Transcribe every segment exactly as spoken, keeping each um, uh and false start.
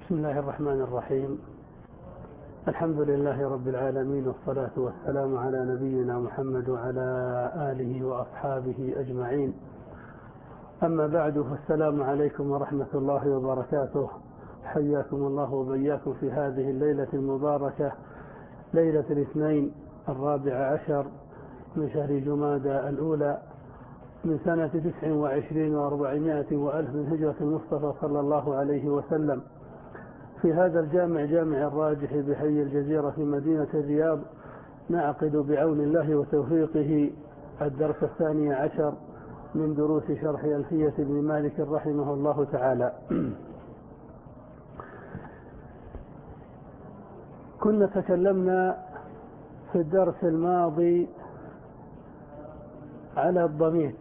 بسم الله الرحمن الرحيم. الحمد لله رب العالمين، والصلاة والسلام على نبينا محمد وعلى آله وأصحابه أجمعين. أما بعد، فالسلام عليكم ورحمة الله وبركاته. حياكم الله وبياكم في هذه الليلة المباركة، ليلة الاثنين الرابع عشر من شهر جمادى الأولى من سنة تسع وعشرين وأربعمائة وألف من هجرة المصطفى صلى الله عليه وسلم، في هذا الجامع جامع الراجح بحي الجزيرة في مدينة الرياض. نعقد بعون الله وتوفيقه الدرس الثاني عشر من دروس شرح ألفية ابن مالك رحمه الله تعالى. كنا تكلمنا في الدرس الماضي على الضمير،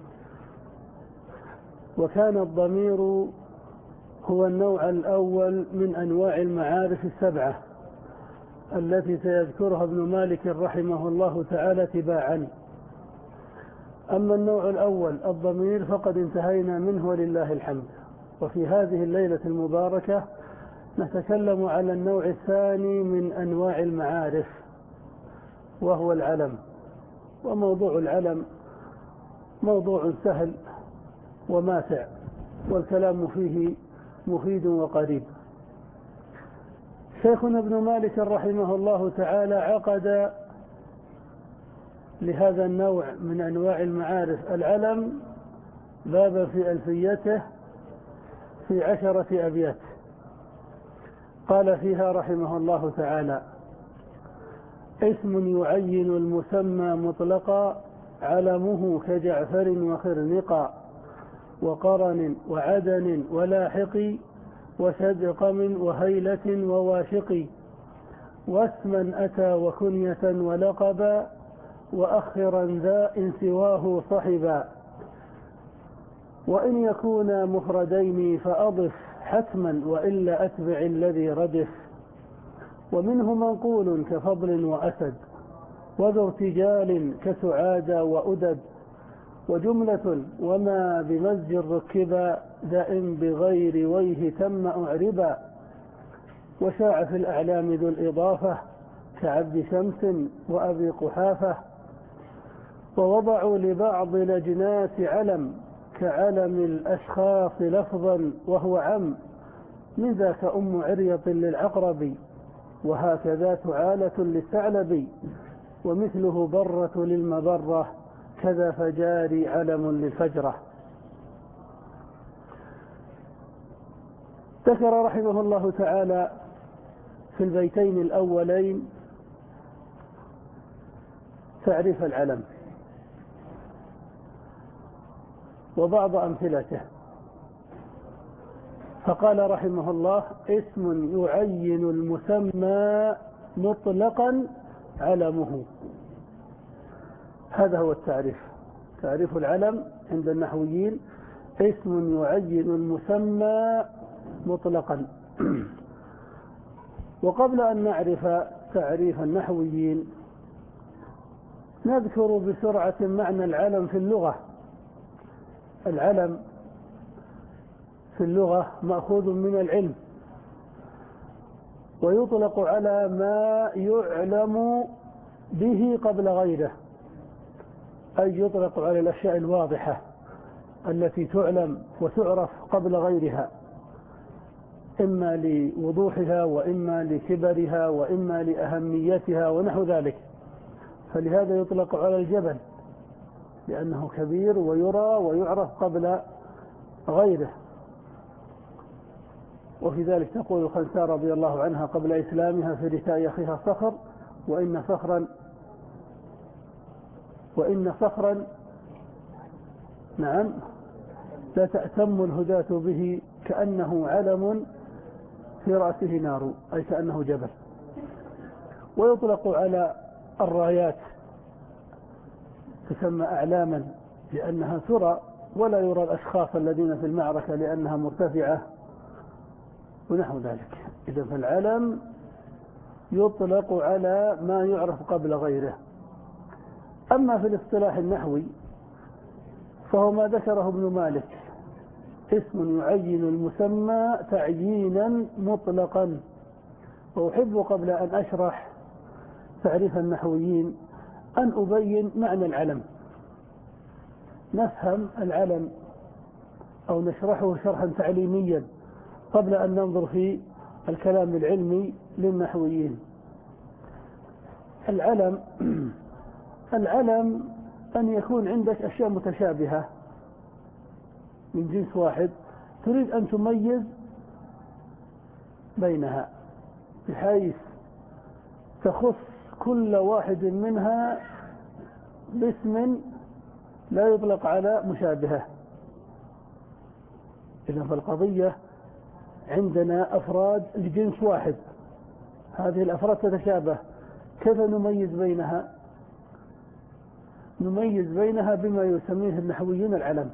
وكان الضمير هو النوع الأول من أنواع المعارف السبعة التي سيذكرها ابن مالك رحمه الله تعالى تباعا. أما النوع الأول الضمير فقد انتهينا منه ولله الحمد، وفي هذه الليلة المباركة نتكلم على النوع الثاني من أنواع المعارف، وهو العلم. وموضوع العلم موضوع سهل وماتع، والكلام فيه مفيد وقريب. شيخنا ابن مالك رحمه الله تعالى عقد لهذا النوع من أنواع المعارف العلم بابا في ألفيته في عشرة أبيات. قال فيها رحمه الله تعالى: اسم يعين المسمى مطلقا، علمه كجعفر وخرنقا، وقرن وعدن ولاحق، وشدقم وهيلة وواشق، واسما أتى وكنية ولقبا، وأخرا ذا إن سواه صحبا. وإن يكونا مفردين فأضف حتما، وإلا أتبع الذي ردف. ومنه منقول كفضل وأسد، وذو ارتجال كسعاد وأدد، وجملة وما بمزج ركبا، دائم بغير ويه تم أعربا. وشاع في الأعلام ذو الإضافة، كعبد شمس وأبي قحافة. ووضعوا لبعض الأجناس علم، كعلم الأشخاص لفظا وهو عم. من ذاك أم عريط للعقرب، وهكذا تعالة للثعلب. ومثله برة للمبرة، كذا فجاري علم للفجرة. ذكر رحمه الله تعالى في البيتين الأولين تعريف العلم وبعض أمثلته، فقال رحمه الله: اسم يعين المسمى مطلقا علمه. هذا هو التعريف. تعريف العلم عند النحويين: اسم يعين المسمى مطلقا. وقبل أن نعرف تعريف النحويين، نذكر بسرعة معنى العلم في اللغة. العلم في اللغة مأخوذ من العلم، ويطلق على ما يعلم به قبل غيره، أي يطلق على الأشياء الواضحة التي تعلم وتعرف قبل غيرها، إما لوضوحها وإما لكبرها وإما لأهميتها ونحو ذلك. فلهذا يطلق على الجبل لأنه كبير ويرى ويعرف قبل غيره. وفي ذلك تقول الخنساء رضي الله عنها قبل إسلامها في رثاء أخيها صخر: وإن صخرا وإن صخرا نعم لا تأتم الهداة به، كأنه علم في رأسه نار، أي كأنه جبل. ويطلق على الرايات، تسمى أعلاما لأنها ترى ولا يرى الأشخاص الذين في المعركة لأنها مرتفعة ونحو ذلك. إذا فالعلم يطلق على ما يعرف قبل غيره. أما في الاصطلاح النحوي فهو ما ذكره ابن مالك اسم يعين المسمى تعيينا مطلقا. وأحب قبل أن أشرح تعريف النحويين أن أبين معنى العلم، نفهم العلم أو نشرحه شرحا تعليميا قبل أن ننظر في الكلام العلمي للنحويين. العلم العلم أن يكون عندك أشياء متشابهة من جنس واحد تريد أن تميز بينها بحيث تخص كل واحد منها باسم لا يطلق على مشابهة. إذن فالقضية عندنا أفراد لجنس واحد، هذه الأفراد تتشابه، كيف نميز بينها؟ نميز بينها بما يسميه النحويون العلم.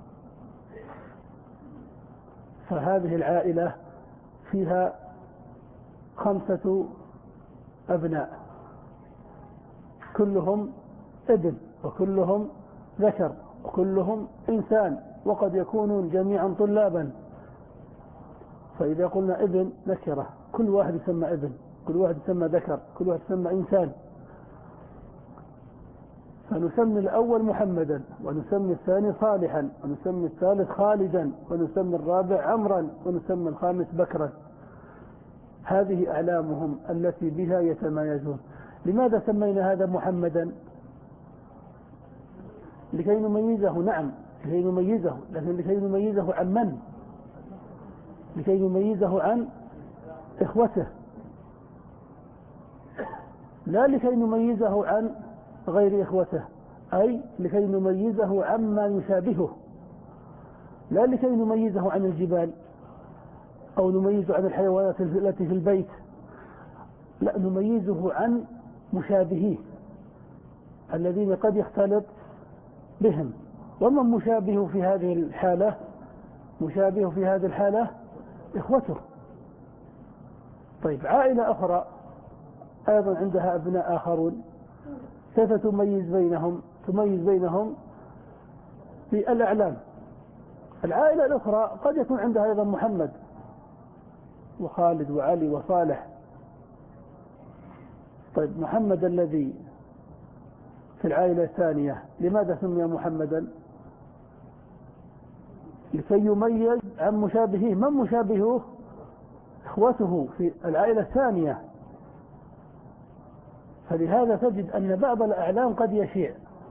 فهذه العائلة فيها خمسة أبناء كلهم ابن وكلهم ذكر وكلهم إنسان، وقد يكونون جميعا طلابا. فإذا قلنا ابن نكرة، كل واحد يسمى ابن، كل واحد يسمى ذكر، كل واحد يسمى إنسان. فنسمي الأول محمدا، ونسمي الثاني صالحا، ونسمي الثالث خالدا، ونسمي الرابع عمرا، ونسمي الخامس بكرا. هذه أعلامهم التي بها يتميزون. لماذا سمينا هذا محمدا؟ لكي نميزه، نعم لكي نميزه، لكن لكي نميزه عن من؟ لكي نميزه عن إخوته، لا لكي نميزه عن غير إخوته، أي لكي نميزه عما يشابهه، لا لكي نميزه عن الجبال أو نميزه عن الحيوانات التي في البيت، لا نميزه عن مشابهيه الذين قد يختلط بهم. ومن مشابه في هذه الحالة؟ مشابه في هذه الحالة إخوته. طيب عائلة أخرى أيضا عندها أبناء آخرون، كيف تميز بينهم؟ تميز بينهم في الأعلام. العائلة الأخرى قد يكون عندها أيضا محمد وخالد وعلي وصالح. طيب محمد الذي في العائلة الثانية لماذا سمي محمدا؟ لكي يميز عن مشابهه. من مشابهه؟ إخوته في العائلة الثانية. فلهذا تجد أن بعض الأعلام قد يشيع.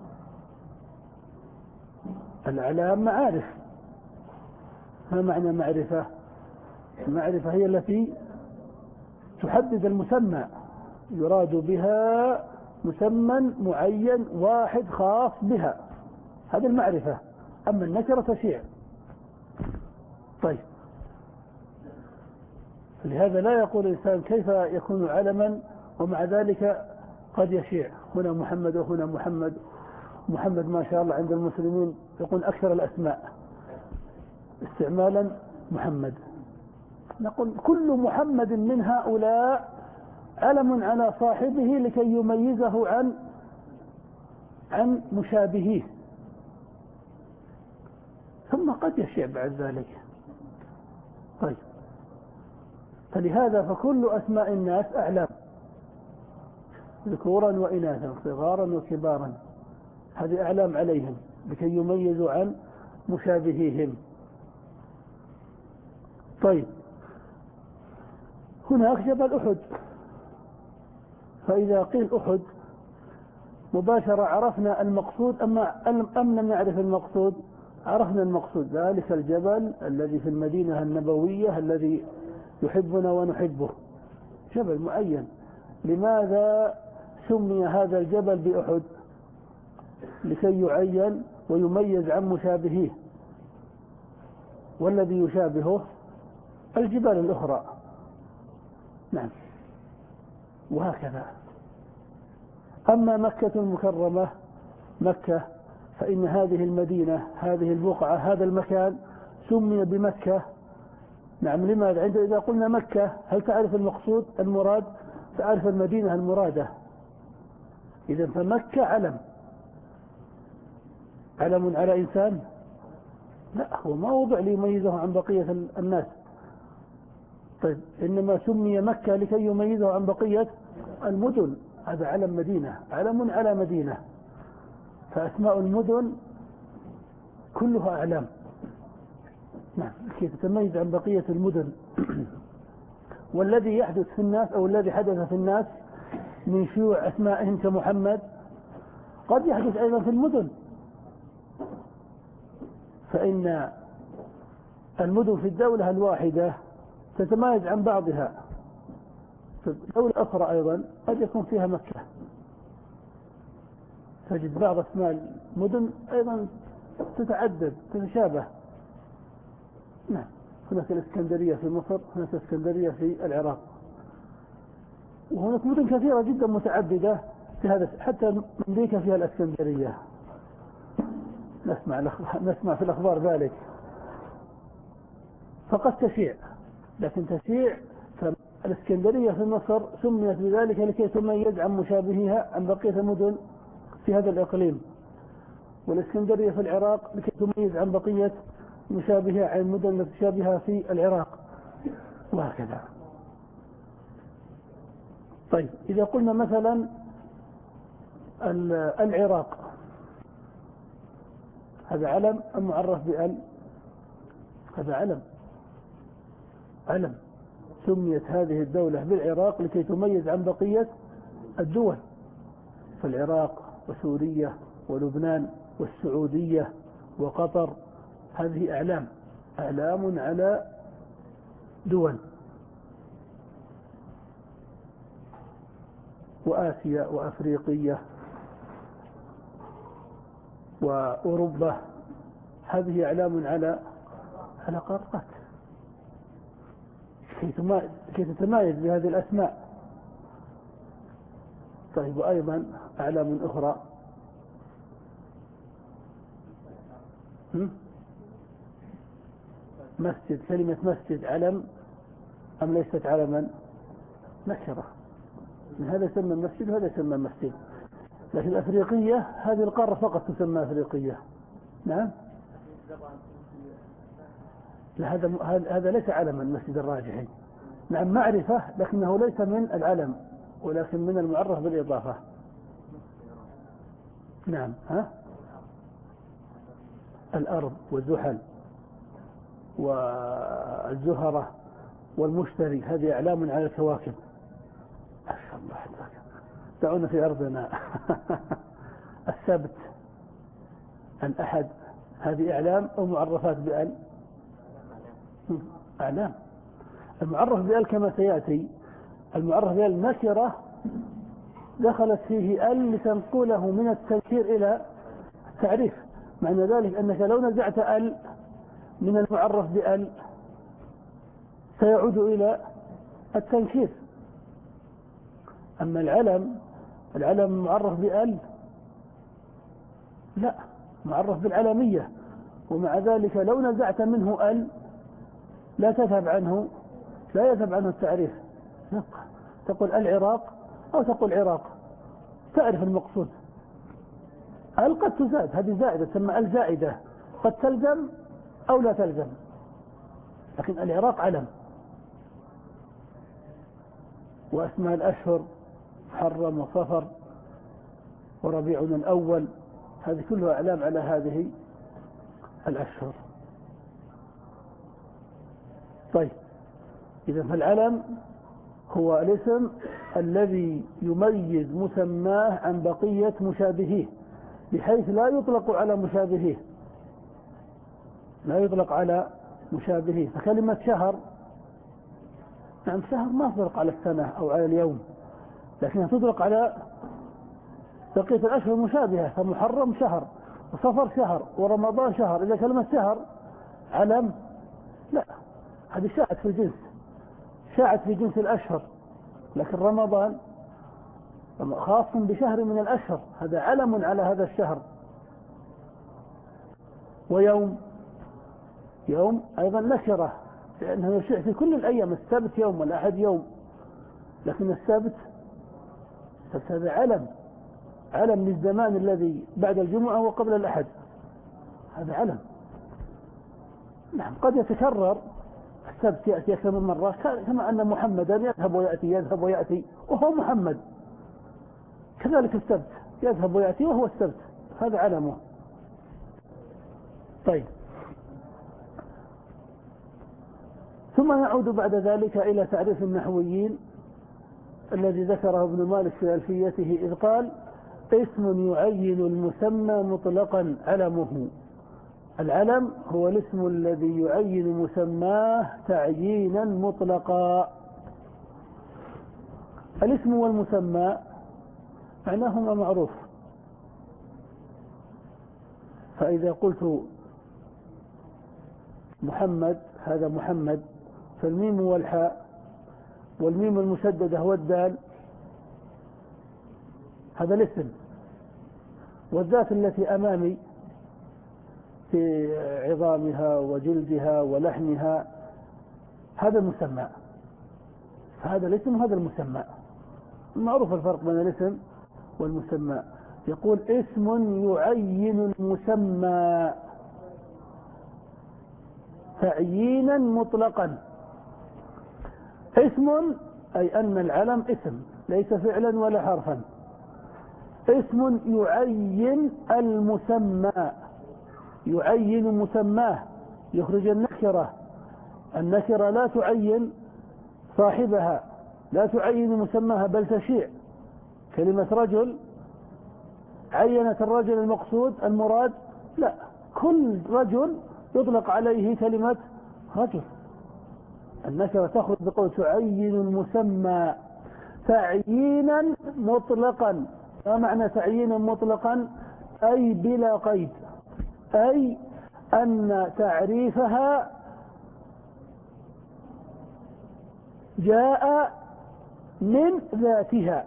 الأعلام معارف. ما معنى معرفة؟ المعرفة هي التي تحدد المسمى، يراد بها مسمى معين واحد خاص بها، هذه المعرفة. أما النكرة تشيع. طيب لهذا لا يقول الإنسان كيف يكون علما ومع ذلك قد يشيع، هنا محمد وهنا محمد. محمد ما شاء الله عند المسلمين يكون أكثر الأسماء استعمالا محمد. نقول كل محمد من هؤلاء علم على صاحبه لكي يميزه عن عن مشابهيه، ثم قد يشيع بعد ذلك. طيب فلهذا فكل أسماء الناس أعلام، ذكورا وإناثا، صغارا وكبارا، هذه أعلام عليهم لكي يميزوا عن مشابهيهم. طيب هناك جبل أحد، فإذا قيل أحد مباشرة عرفنا المقصود أما أم لم نعرف المقصود؟ عرفنا المقصود، ذلك الجبل الذي في المدينة النبوية الذي يحبنا ونحبه، جبل معين. لماذا سمي هذا الجبل بأحد؟ لكي يعين ويميز عن مشابهيه، والذي يشابهه الجبال الأخرى. نعم وهكذا. أما مكة المكرمة، مكة، فإن هذه المدينة، هذه البقعة، هذا المكان سمي بمكة. نعم لماذا؟ عند إذا قلنا مكة هل تعرف المقصود المراد؟ تعرف المدينة المرادة. إذن فمكة علم، علم على إنسان؟ لا، هو ما وضع ليميزه عن بقية الناس. طيب إنما سمي مكة لكي يميزه عن بقية المدن، هذا علم مدينة، علم على مدينة، فأسماء المدن كلها أعلام. نعم، كي تتميز عن بقية المدن. والذي يحدث في الناس أو الذي حدث في الناس من شيوع أسمائهم كمحمد قد يحدث أيضا في المدن، فإن المدن في الدولة الواحدة تتميز عن بعضها، في الدولة أخرى أيضا قد يكون فيها مكة، تجد بعض أسماء المدن أيضا تتعدد تتشابه. نعم، هناك الإسكندرية في مصر، هناك الإسكندرية في العراق، وهناك مدن كثيرة جدا متعددة في هذا، حتى أمريكا فيها الإسكندرية، نسمع نسمع في الأخبار ذلك، فقد تشيع، لكن تشيع. فالإسكندرية في مصر سميت بذلك لكي تميز عن مشابهها عن بقية المدن في هذا الإقليم، والإسكندرية في العراق لكي تميز عن بقية مشابهة عن المدن المتشابهة في العراق، وهكذا. طيب، إذا قلنا مثلا العراق، هذا علم المعرف بأل، هذا علم علم سميت هذه الدولة بالعراق لكي تميز عن بقية الدول، فالعراق وسوريا ولبنان والسعودية وقطر، هذه أعلام أعلام على دول. وآسيا وأفريقية وأوروبا، هذه أعلام على على قارات كي تتمايز بهذه الأسماء. طيب، وأيضا أعلام أخرى، مسجد، كلمة مسجد علم أم ليست علما؟ نكرة، هذا يسمى مسجد وهذا يسمى مسجد، لكن الأفريقية هذه القارة فقط تسمى أفريقية. نعم، لا، هذا هذا ليس علما، المسجد الراجحي. نعم، معرفة، لكنه ليس من العلم، ولكن من المعرف بالإضافة. نعم، ها، الأرض والزحل والزهرة والمشتري، هذه أعلام على الكواكب. ما شاء الله، دعونا في أرضنا. السبت، الأحد، هذه أعلام أو معرفات بأل؟ أعلام. المعرف بأل كما سيأتي، المعرف بأل نكرة دخلت فيه أل لتنقله من التنكير إلى التعريف، معنى ذلك أنك لو نزعت أل من المعرف بأل سيعود إلى التنكير. أما العلم، العلم معرف بأل لا، معرف بالعلمية، ومع ذلك لو نزعت منه أل لا تذهب عنه لا يذهب عنه التعريف، تقول العراق أو تقول عراق، تعرف المقصود. أل قد تزاد، هذه زائدة تسمى أل زائدة، قد تلزم أو لا تلزم، لكن العراق علم. وأسماء الأشهر محرم وصفر وربيع الأول، هذه كلها أعلام على هذه الأشهر. طيب، إذا فالعلم هو الاسم الذي يميز مسماه عن بقية مشابهيه، بحيث لا يطلق على مشابهيه لا يطلق على مشابهيه فكلمة شهر، نعم، شهر ما تطلق على السنة أو على اليوم، لكنها تطلق على بقية الأشهر المشابهة، فمحرم شهر وصفر شهر ورمضان شهر. إذا كلمة شهر علم، لا، هذه شاعت في الجنس، شاعت في جنس الأشهر، لكن رمضان خاص بشهر من الأشهر، هذا علم على هذا الشهر. ويوم، يوم أيضا نكرة، لأنه يشيع في كل الأيام، السبت يوم والأحد يوم، لكن السبت هذا علم علم للزمان الذي بعد الجمعة وقبل الأحد، هذا علم. نعم قد يتكرر السبت يأتي أكثر من مرة، كما أن محمدا يذهب ويأتي يذهب ويأتي وهو محمد، كذلك السبت يذهب ويأتي وهو السبت، هذا علمه. طيب، ثم نعود بعد ذلك إلى تعريف النحويين الذي ذكره ابن مالك في ألفيته، إذ قال: اسم يعين المسمى مطلقا علمه. العلم هو الاسم الذي يعين مسماه تعيينا مطلقا. الاسم والمسمى معناهما معروف، فإذا قلت محمد هذا محمد، فالميم والحاء والميم المشددة والدال هذا الاسم، والذات التي أمامي في عظامها وجلدها ولحمها هذا المسمى، فهذا الاسم وهذا المسمى، معروف الفرق بين الاسم والمسمى. يقول: اسم يعين المسمى تعيينا مطلقا. اسم أي أن العلم اسم ليس فعلا ولا حرفا. اسم يعين المسمى، يعين مسماه، يخرج النكرة. النكرة لا تعين صاحبها، لا تعين مسماها، بل تشيع. كلمة رجل عينت الرجل المقصود المراد؟ لا، كل رجل يطلق عليه كلمة رجل. النكرة تخرج بقول تعين المسمى تعيينا مطلقا. ما معنى تعيينا مطلقا؟ أي بلا قيد، أي أن تعريفها جاء من ذاتها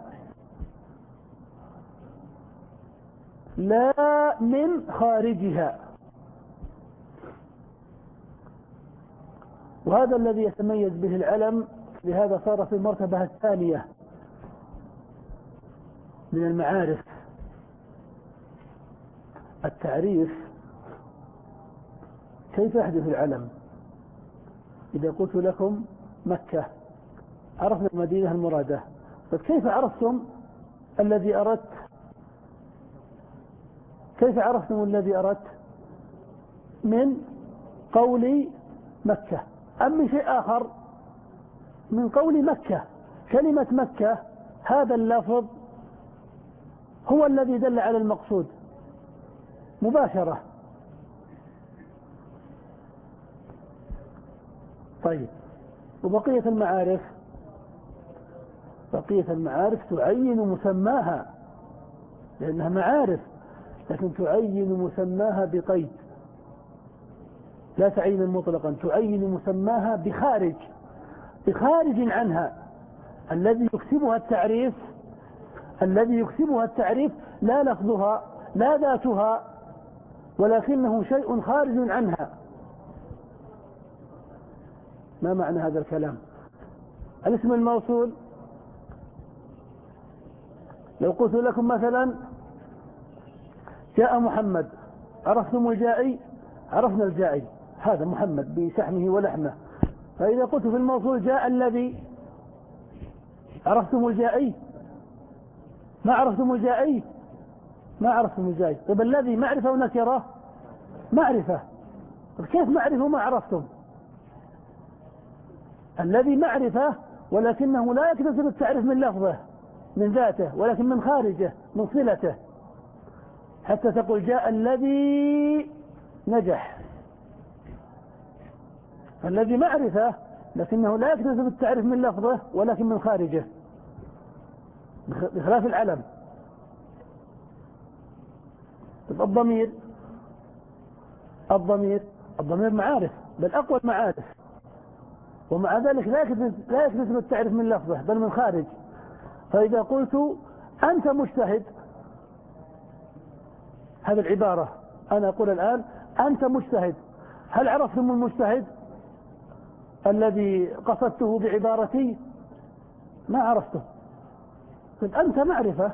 لا من خارجها. وهذا الذي يتميز به العلم، لهذا صار في المرتبة الثانية من المعارف. التعريف كيف يحدث العلم؟ إذا قلت لكم مكة عرفنا المدينة المرادة، فكيف عرفتم الذي أردت؟ كيف عرفتم الذي أردت؟ من قول مكة أم من شيء آخر؟ من قول مكة. كلمة مكة هذا اللفظ هو الذي دل على المقصود مباشرة. طيب، وبقية المعارف؟ بقية المعارف تعين مسماها لأنها معارف، لكن تعين مسماها بقيد، لا تعين مطلقا، تعين مسماها بخارج بخارج عنها. الذي يكسبها التعريف الذي يكسبها التعريف لا لفظها لا ذاتها، ولكنه شيء خارج عنها. ما معنى هذا الكلام؟ الاسم الموصول، لو قلت لكم مثلا جاء محمد، عرفتم الجائي؟ عرفنا الجائي هذا محمد بشحمه ولحمه. فإذا قلت في الموصول جاء الذي، عرفتم الجائي؟ ما عرفتم الجائي؟ ما عرفتم الجائي. طيب الذي معرفة ونكرة؟ معرفة. كيف معرفة ما عرفتم؟ الذي معرفة، ولكنه لا يكتسب التعريف من لفظه من ذاته، ولكن من خارجه من صلته، حتى تقول جاء الذي نجح. الذي معرفة لكنه لا يكتسب التعريف من لفظه ولكن من خارجه، بخلاف العلم. الضمير الضمير الضمير معارف، بل أقوى المعارف، ومع ذلك لا يكتسب لا يكتسب التعريف من لفظه بل من خارج. فإذا قلت أنت مجتهد، هذه العبارة أنا أقول الآن أنت مجتهد، هل عرفتم المجتهد الذي قصدته بعبارتي؟ ما عرفتم. قلت أنت معرفة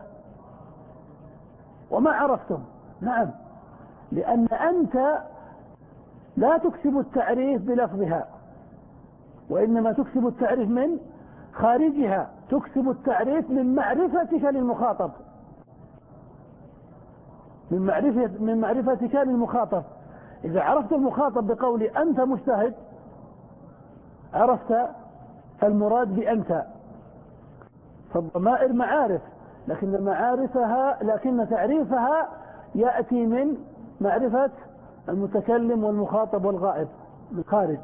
وما عرفتم. نعم، لأن أنت لا تكسب التعريف بلفظها، وإنما تكسب التعريف من خارجها، تكسب التعريف من معرفتك للمخاطب، من معرفة من معرفتك للمخاطب. إذا عرفت المخاطب بقول أنت مجتهد عرفت المراد بأنت. فالضمائر معارف، لكن معارفها لكن تعريفها يأتي من معرفة المتكلم والمخاطب والغائب من خارج.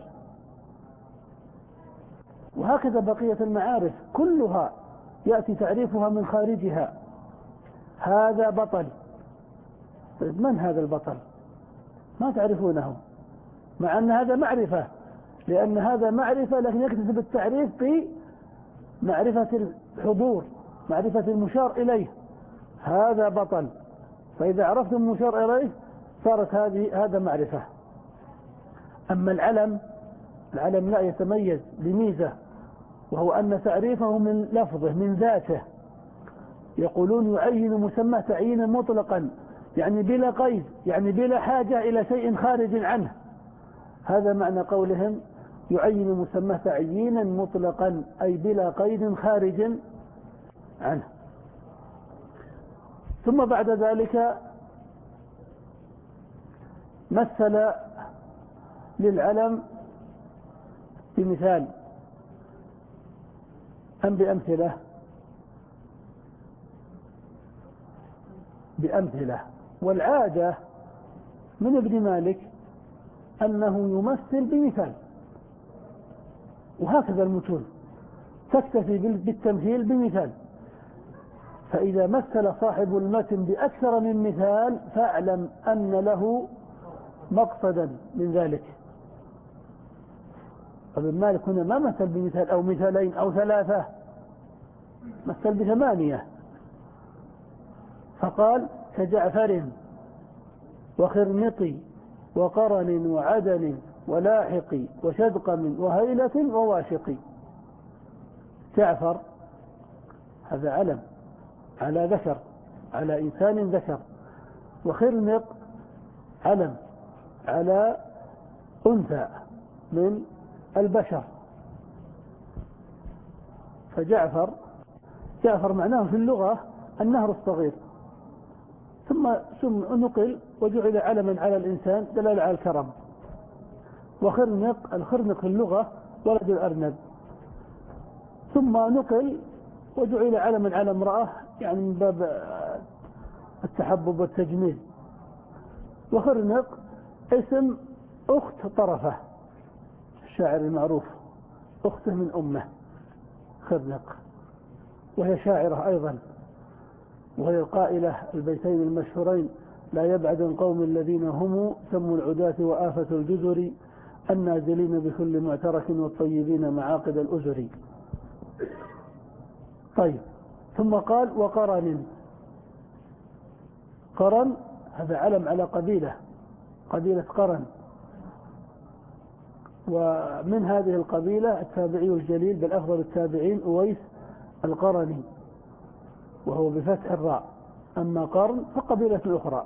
وهكذا بقية المعارف كلها يأتي تعريفها من خارجها. هذا بطل. طيب من هذا البطل؟ ما تعرفونه، مع أن هذا معرفة، لأن هذا معرفة لكن يكتسب التعريف بمعرفة الحضور، معرفة المشار إليه. هذا بطل. فإذا عرفت المشار إليه صارت هذه هذا معرفة. أما العلم، العلم لا يتميز بميزة، وهو أن تعريفه من لفظه من ذاته. يقولون يعين مسمى تعيينا مطلقا، يعني بلا قيد، يعني بلا حاجة إلى شيء خارج عنه. هذا معنى قولهم يعين مسمى تعيينا مطلقا، أي بلا قيد خارج عنه. ثم بعد ذلك مثل للعلم بمثال أم بأمثلة؟ بأمثلة. والعادة من ابن مالك أنه يمثل بمثال، وهكذا المتون تكتفي بالتمثيل بمثال. فإذا مثل صاحب المتن بأكثر من مثال فاعلم أن له مقصدا من ذلك. ابن مالك هنا ما مثل بمثال أو مثالين أو ثلاثة، مثل بثمانية، فقال كجعفر وخرنق وقرن وعدن ولاحق وشدقم وهيلة وواشق. جعفر هذا علم على ذكر، على إنسان ذكر. وخرنق علم على أنثى من البشر. فجعفر جعفر معناه في اللغة النهر الصغير، ثم ثم نقل وجعل علما على الإنسان دلالة على الكرم. وخرنق الخرنق في اللغة ولد الأرنب، ثم نقل وجعل علما على امرأة، يعني من باب التحبب والتجميل. وخرنق اسم أخت طرفة الشاعر المعروف، أخته من أمه خرنق، وهي شاعرة أيضا، وهي القائلة البيتين المشهورين: لا يبعد القوم الذين هم سموا العداة وآفة الجزر، النازلين بكل معترك والطيبين معاقد الأزر. طيب، ثم قال وقرن. قرن هذا علم على قبيلة، قبيلة قرن، ومن هذه القبيلة التابعي الجليل بل أفضل التابعين أويس القرني، وهو بفتح الراء. أما قرن فقبيلة أخرى.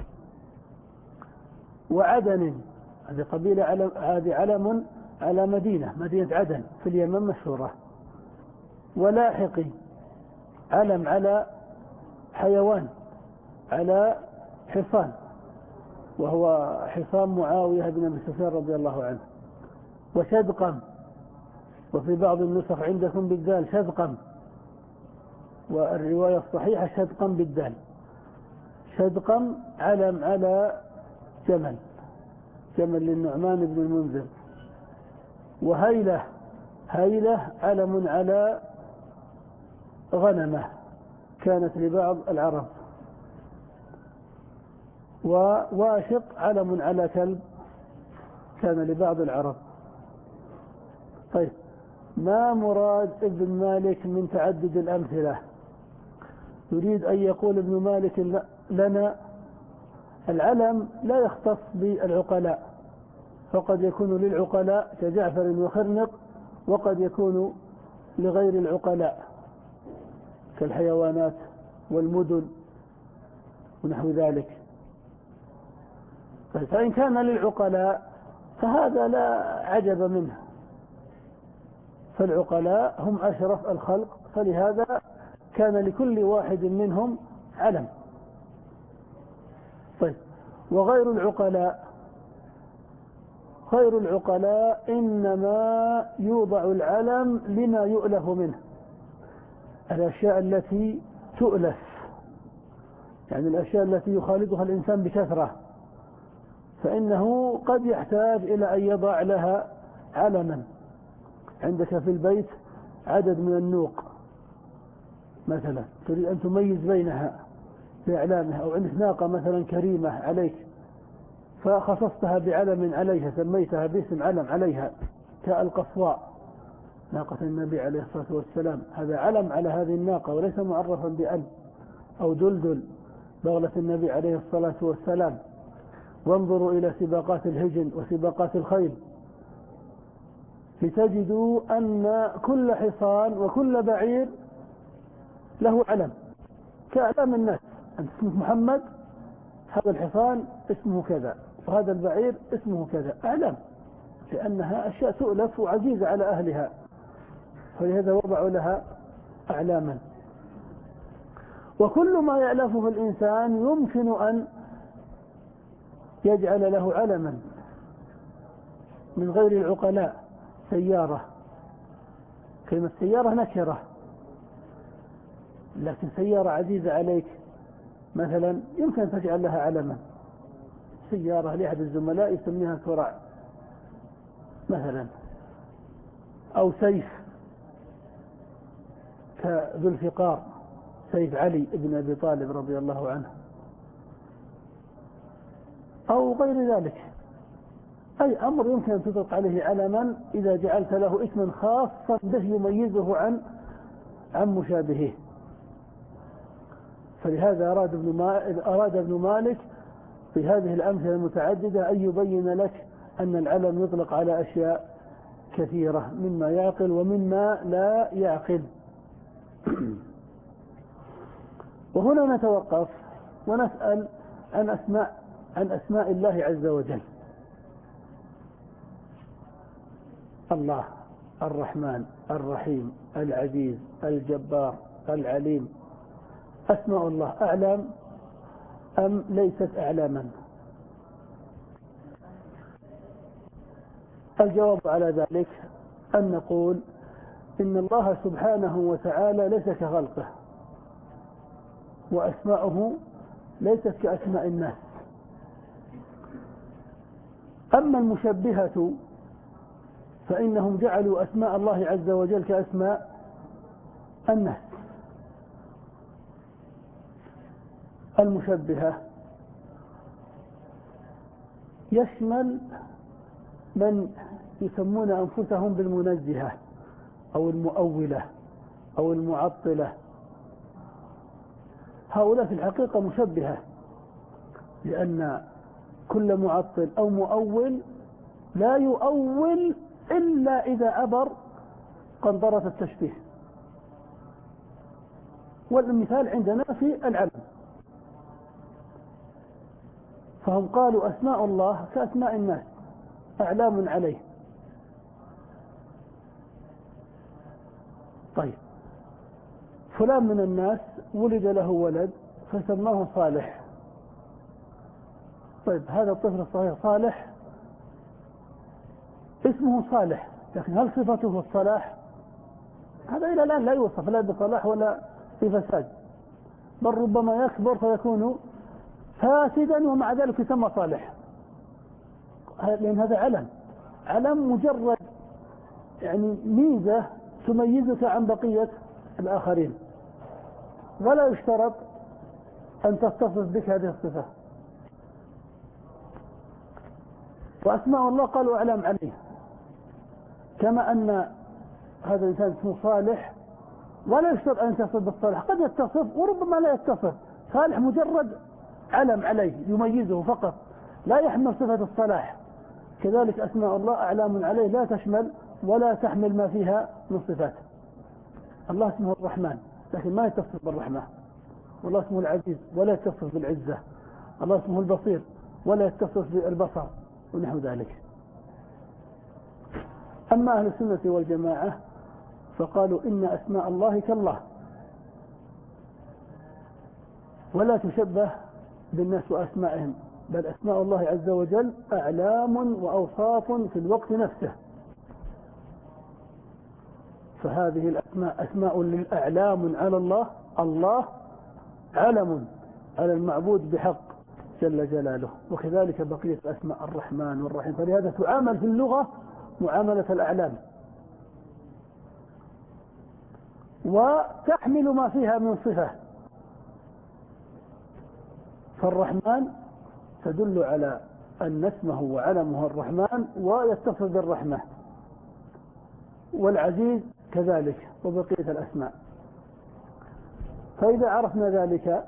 وعدن هذه قبيلة علم، هذه علم على مدينة مدينة عدن في اليمن مشهورة. ولاحق علم على حيوان، على حصان، وهو حصان معاوية بن أبي سفيان رضي الله عنه. وشدقم، وفي بعض النسخ عندكم بالدال شدقم، والرواية الصحيحة شدقم بالدال. شدقم علم على جمل، جمل للنعمان بن المنذر. وهيلة هيلة علم على غنمة كانت لبعض العرب. وواشق علم على كلب كان لبعض العرب. طيب، ما مراد ابن مالك من تعدد الأمثلة؟ يريد أن يقول ابن مالك لنا العلم لا يختص بالعقلاء، فقد يكون للعقلاء كجعفر وخرنق، وقد يكون لغير العقلاء كالحيوانات والمدن ونحو ذلك. فإن كان للعقلاء فهذا لا عجب منه، فالعقلاء هم أشرف الخلق، فلهذا كان لكل واحد منهم علم. طيب، وغير العقلاء غير العقلاء إنما يوضع العلم لما يؤلف منه، الأشياء التي تؤلف، يعني الأشياء التي يخالطها الإنسان بكثرة، فإنه قد يحتاج إلى أن يضع لها علما. عندك في البيت عدد من النوق مثلا، تريد أن تميز بينها بإعلامها، أو عندك ناقة مثلا كريمة عليك فخصصتها بعلم عليها، سميتها باسم علم عليها كالقصواء ناقة النبي عليه الصلاة والسلام، هذا علم على هذه الناقة وليس معرفا بألم. أو دلدل بغلة النبي عليه الصلاة والسلام. وانظروا إلى سباقات الهجن وسباقات الخيل لتجدوا أن كل حصان وكل بعير له علم كأعلام الناس، أنت اسمك محمد، هذا الحصان اسمه كذا، وهذا البعير اسمه كذا، أعلام، لأنها أشياء تؤلف وعزيزة على أهلها، فلهذا وضعوا لها أعلاما. وكل ما يألفه الإنسان يمكن أن يجعل له علما من غير العقلاء. سيارة، كلمة سيارة نكرة، لكن سيارة عزيزة عليك مثلا يمكن أن تجعل لها علما. سيارة لأحد الزملاء يسميها كرع مثلا، أو سيف كذو الفقار، سيف علي بن أبي طالب رضي الله عنه، أو غير ذلك. أي أمر يمكن أن تطلق عليه علما إذا جعلت له اسما خاصا به يميزه عن عن مشابهه. فلهذا أراد ابن, ما... أراد ابن مالك في هذه الأمثلة المتعددة أن يبين لك أن العلم يطلق على أشياء كثيرة مما يعقل ومما لا يعقل. وهنا نتوقف ونسأل عن أسماء عن أسماء الله عز وجل. الله الرحمن الرحيم العزيز الجبار العليم، أسماء الله أعلام أم ليست أعلاما؟ الجواب على ذلك أن نقول إن الله سبحانه وتعالى ليس كخلقه، وأسماؤه ليست كأسماء الناس. أما المشبهة فإنهم جعلوا أسماء الله عز وجل كأسماء الناس. المشبهة يشمل من يسمون أنفسهم بالمنزهة أو المؤولة أو المعطلة، هؤلاء في الحقيقة مشبهة، لأن كل معطل أو مؤول لا يؤول إلا إذا عبر قنطرة التشبيه. والمثال عندنا في العلم، فهم قالوا أسماء الله كأسماء الناس أعلام عليه. طيب، فلان من الناس ولد له ولد فسماه صالح. طيب، هذا الطفل الصغير صالح اسمه صالح، لكن هل صفته الصلاح؟ هذا إلى الآن لا يوصف لا بصلاح ولا بفساد، بل ربما يكبر فيكون فاسدا ومع ذلك يسمى صالح، لأن هذا علم علم مجرد يعني ميزة تميزك عن بقية الآخرين، ولا يشترط أن تتصف بك هذه الصفة. وأسماء الله قالوا أعلام عليه، كما أن هذا الإنسان اسمه صالح ولا يشترط أن يتصف بالصالح، قد يتصف وربما لا يتصف، صالح مجرد علم عليه يميزه فقط، لا يحمل صفة الصلاح. كذلك أسماء الله أعلام عليه لا تشمل ولا تحمل ما فيها من صفات. الله اسمه الرحمن لكن ما يتصف بالرحمة، والله اسمه العزيز ولا يتصف بالعزة، الله اسمه البصير ولا يتصف بالبصر ونحو ذلك. أما أهل السنة والجماعة فقالوا إن أسماء الله كالله ولا تشبه بالناس وأسمائهم، بل أسماء الله عز وجل أعلام وأوصاف في الوقت نفسه. فهذه الأسماء أسماء للأعلام على الله، الله علم على المعبود بحق جل جلاله. وكذلك بقية أسماء الرحمن والرحيم، فلهذا تعامل في اللغة معاملة الأعلام، وتحمل ما فيها من صفة. فالرحمن تدل على أن اسمه وعلمه الرحمن ويتصف بالرحمة، والعزيز كذلك، وبقية الأسماء. فإذا عرفنا ذلك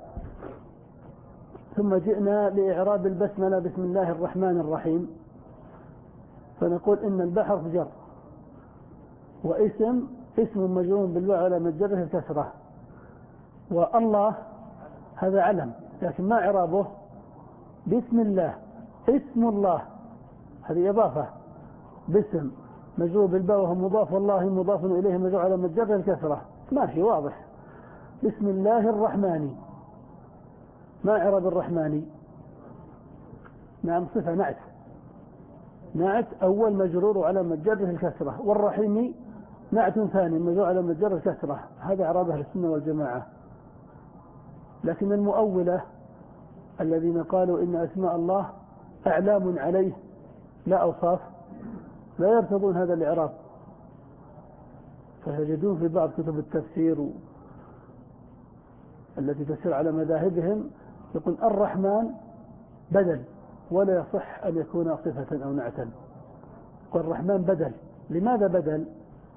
ثم جئنا لإعراب البسملة بسم الله الرحمن الرحيم، فنقول إن البحر جر، واسم اسم مجرور بالواو على مجره الكسرة، والله هذا علم، لكن ما إعرابه؟ بسم الله، اسم الله، هذه إضافة، باسم مجرور بالباء وهو مضاف، والله مضاف إليه مجرور على مجره الكسرة، ماشي واضح. بسم الله الرحمن، ما إعراب الرحمن؟ نعم صفة، نعت، نعت أول مجرور على مجره الكسرة، والرحيم نعت ثاني مجرور على مجره الكسرة. هذا إعراب أهل السنة والجماعة. لكن المؤولة الذين قالوا إن أسماء الله أعلام عليه لا أوصاف لا يرتضون هذا الإعراب، فيجدون في بعض كتب التفسير التي تسير على مذاهبهم يقول الرحمن بدل، ولا يصح أن يكون صفة أو نعتا، والرحمن بدل. لماذا بدل؟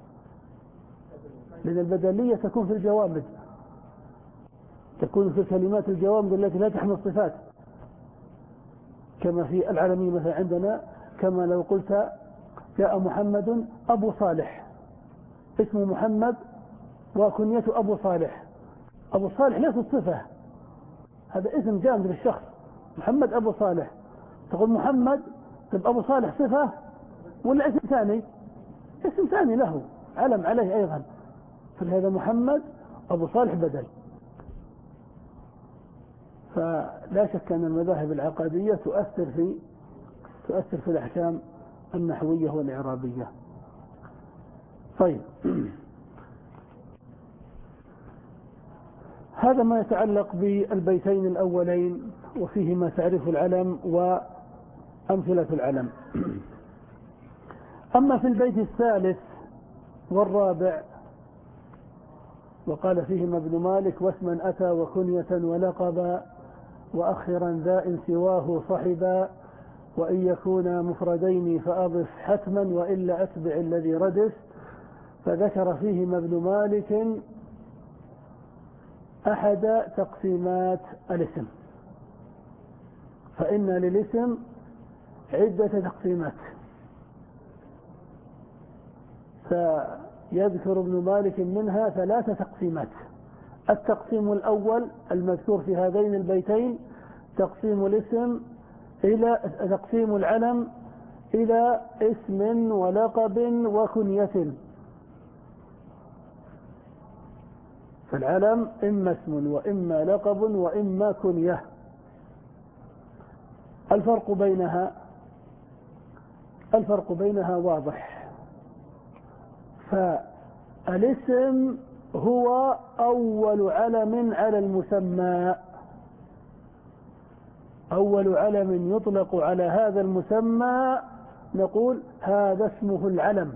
لأن البدلية تكون في الجوامد، تكون في كلمات الجوامد التي لا تحمل صفات، كما في العالمين مثلا عندنا، كما لو قلت جاء محمد أبو صالح، اسم محمد وكنيته أبو صالح. أبو صالح ليس صفة، هذا اسم جامد للشخص، محمد أبو صالح. تقول محمد، طب أبو صالح صفة ولا اسم ثاني؟ اسم ثاني له، علم عليه أيضا. فلهذا محمد أبو صالح بدل. فلا شك أن المذاهب العقادية تؤثر في تؤثر في الأحكام النحوية والإعرابية. طيب، هذا ما يتعلق بالبيتين الأولين وفيهما تعريف العلم وأمثلة العلم. أما في البيت الثالث والرابع وقال فيهما ابن مالك واسما أتى وكنية ولقبا وأخرا ذا إن سواه صحبا وإن يكون مفردين فأضف حتما وإلا أتبع الذي ردف. فذكر فيهما ابن مالك أحد تقسيمات الاسم، فإن للاسم عدة تقسيمات. فيذكر ابن مالك منها ثلاث تقسيمات. التقسيم الأول المذكور في هذين البيتين تقسيم الاسم إلى تقسيم العلم إلى اسم ولقب وكنية. فالعلم إما اسم وإما لقب وإما كنية. الفرق بينها الفرق بينها واضح. فالاسم هو أول علم على المسمى، أول علم يطلق على هذا المسمى نقول هذا اسمه العلم.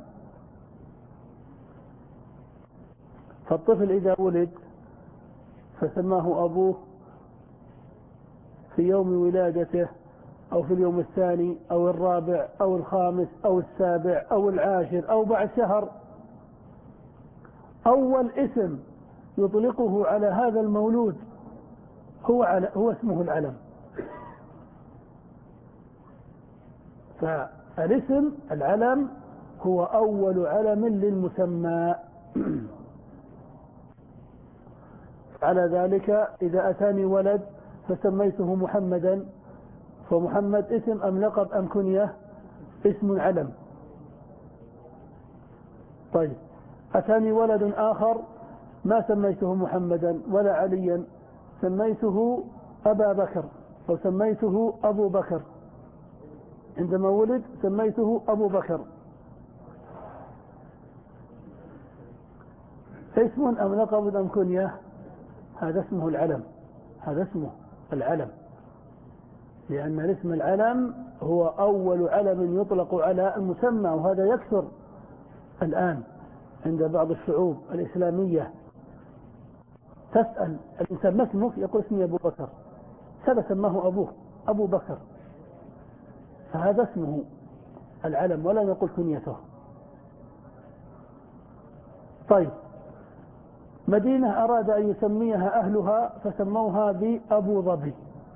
فالطفل إذا ولد فسماه أبوه في يوم ولادته أو في اليوم الثاني أو الرابع أو الخامس أو السابع أو العاشر أو بعد شهر، أول اسم يطلقه على هذا المولود هو هو اسمه العلم. فالاسم العلم هو أول علم للمسمى. على ذلك إذا أتاني ولد فسميته محمدا، فمحمد اسم أم لقب أم كنية؟ اسم علم. طيب، أتاني ولد آخر ما سميته محمدا ولا عليا، سميته أبا بكر أو سميته أبو بكر. عندما ولد سميته أبو بكر، اسم أم لقب أم كنية؟ هذا اسمه العلم، هذا اسمه العلم، لأن الاسم العلم هو أول علم يطلق على المسمى، وهذا يكثر الآن عند بعض الشعوب الإسلامية. تسأل الإنسان ما اسمك؟ يقول اسمي أبو بكر، هذا سماه أبوه أبو بكر، فهذا اسمه العلم ولا نقول كنيته. طيب، مدينة أراد أن يسميها أهلها فسموها بأبو ظبي،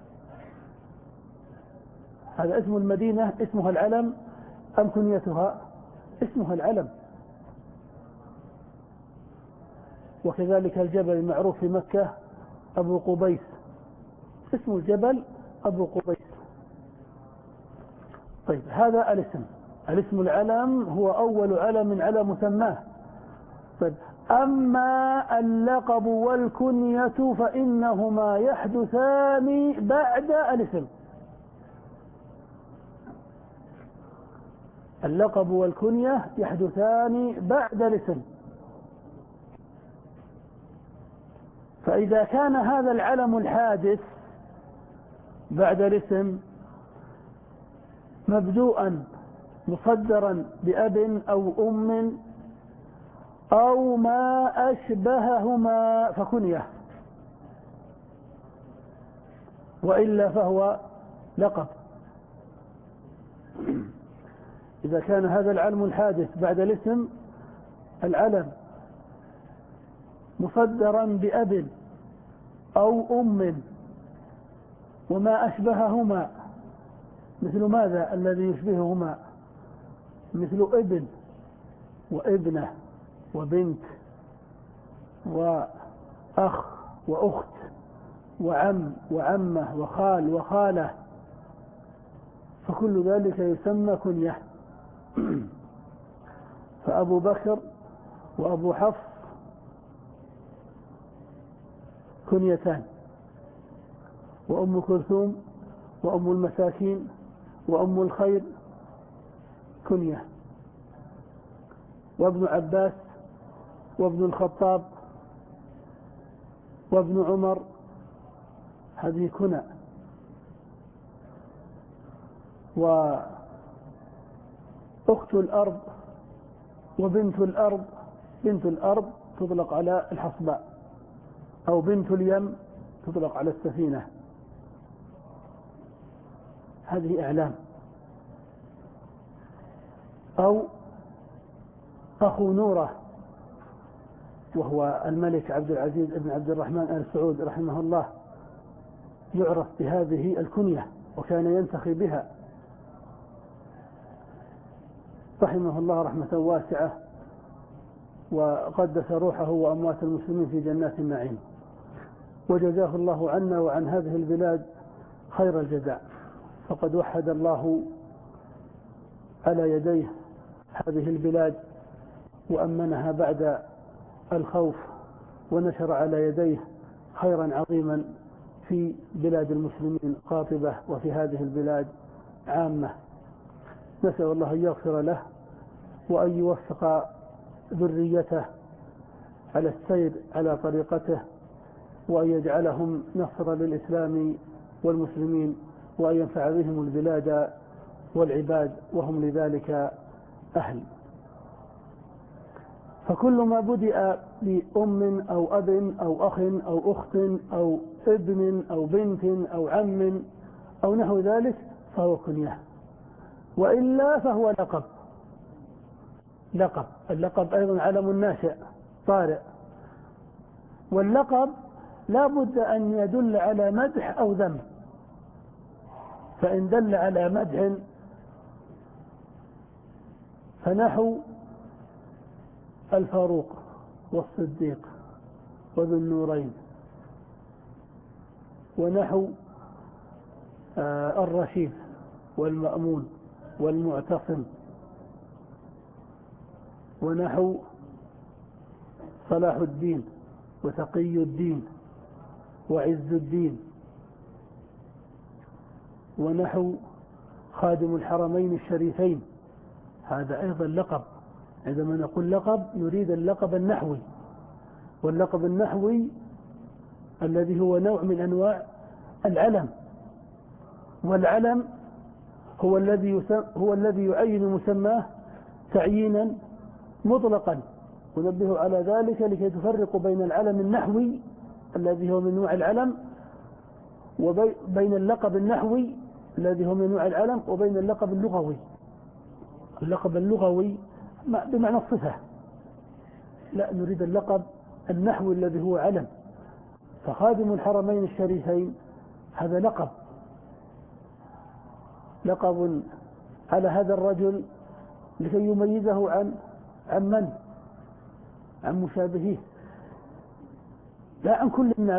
هذا اسم المدينة اسمها العلم أم كنيتها؟ اسمها العلم. وكذلك الجبل المعروف في مكة أبو قبيس، اسم الجبل أبو قبيس. طيب، هذا الاسم، الاسم العلم هو أول علم على مسماه. طيب، أما اللقب والكنية فإنهما يحدثان بعد الاسم. اللقب والكنية يحدثان بعد الاسم. فإذا كان هذا العلم الحادث بعد الاسم مبدوءا مصدرا بأب أو أم أو ما أشبههما فكنية، وإلا فهو لقب. إذا كان هذا العلم الحادث بعد الاسم العلم مصدرا بأب أو أم وما أشبههما، مثل ماذا الذي يشبههما؟ مثل ابن وابنة وبنت وأخ وأخت وعم وعمة وخال وخالة، فكل ذلك يسمى كنية. فأبو بكر وأبو حفص كنيتان، وأم كلثوم وأم المساكين وأم الخير كنية، وابن عباس وابن الخطاب وابن عمر هذه كنى. وأخت الأرض وبنت الأرض، بنت الأرض تطلق على الحصباء، أو بنت اليم تطلق على السفينة. هذه إعلام. أو أخو نورة وهو الملك عبد العزيز بن عبد الرحمن آل سعود رحمه الله، يعرف بهذه الكنية وكان ينتخي بها رحمه الله رحمة واسعة، وقدس روحه وأموات المسلمين في جنات النعيم، وجزاه الله عنا وعن هذه البلاد خير الجزاء. فقد وحد الله على يديه هذه البلاد وأمنها بعد الخوف، ونشر على يديه خيرا عظيما في بلاد المسلمين قاطبة وفي هذه البلاد عامة. نسأل الله أن يغفر له وأن يوفق ذريته على السير على طريقته، وأن يجعلهم نصرا للإسلام والمسلمين، وأن ينفع بهم البلاد والعباد وهم لذلك أهل. فكل ما بدأ بأم أو أب أو أخ أو أخت أو ابن أو بنت أو عم أو نحو ذلك فهو كنية، وإلا فهو لقب. لقب، اللقب أيضا علم ناشئ طارئ، واللقب لا بد أن يدل على مدح أو ذم، فإن دل على مدح فنحو الفاروق والصديق وذو النورين، ونحو آه الرشيد والمأمون والمعتصم ونحو صلاح الدين وتقي الدين وعز الدين، ونحو خادم الحرمين الشريفين، هذا أيضا لقب. عندما نقول لقب نريد اللقب النحوي، واللقب النحوي الذي هو نوع من أنواع العلم، والعلم هو الذي هو الذي يعين مسماه تعيينا مطلقا. ونبه على ذلك لكي تفرق بين العلم النحوي الذي هو من نوع العلم، وبين اللقب النحوي الذي هو من نوع العلم، وبين اللقب اللغوي. اللقب اللغوي بمعنى الصفة، لا، نريد اللقب النحوي الذي هو علم. فخادم الحرمين الشريفين هذا لقب، لقب على هذا الرجل لكي يميزه عن عن من؟ عن مشابهيه، لا عن كل الناس،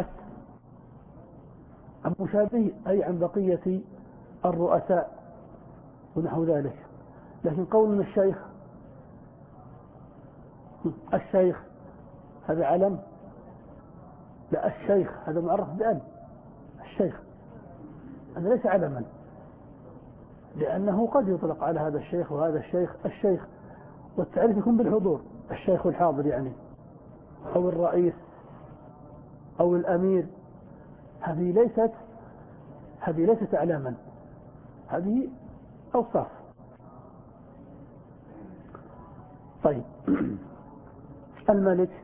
عن مشابهه أي عن بقية الرؤساء ونحو ذلك. لكن قولنا الشيخ، الشيخ هذا علم؟ لا، الشيخ هذا معرف بأن، الشيخ هذا ليس علما، لأنه قد يطلق على هذا الشيخ وهذا الشيخ الشيخ، والتعريف يكون بالحضور، الشيخ الحاضر يعني، أو الرئيس أو الأمير. هذه ليست هذه ليست أعلاما، هذه أوصاف. طيب الملك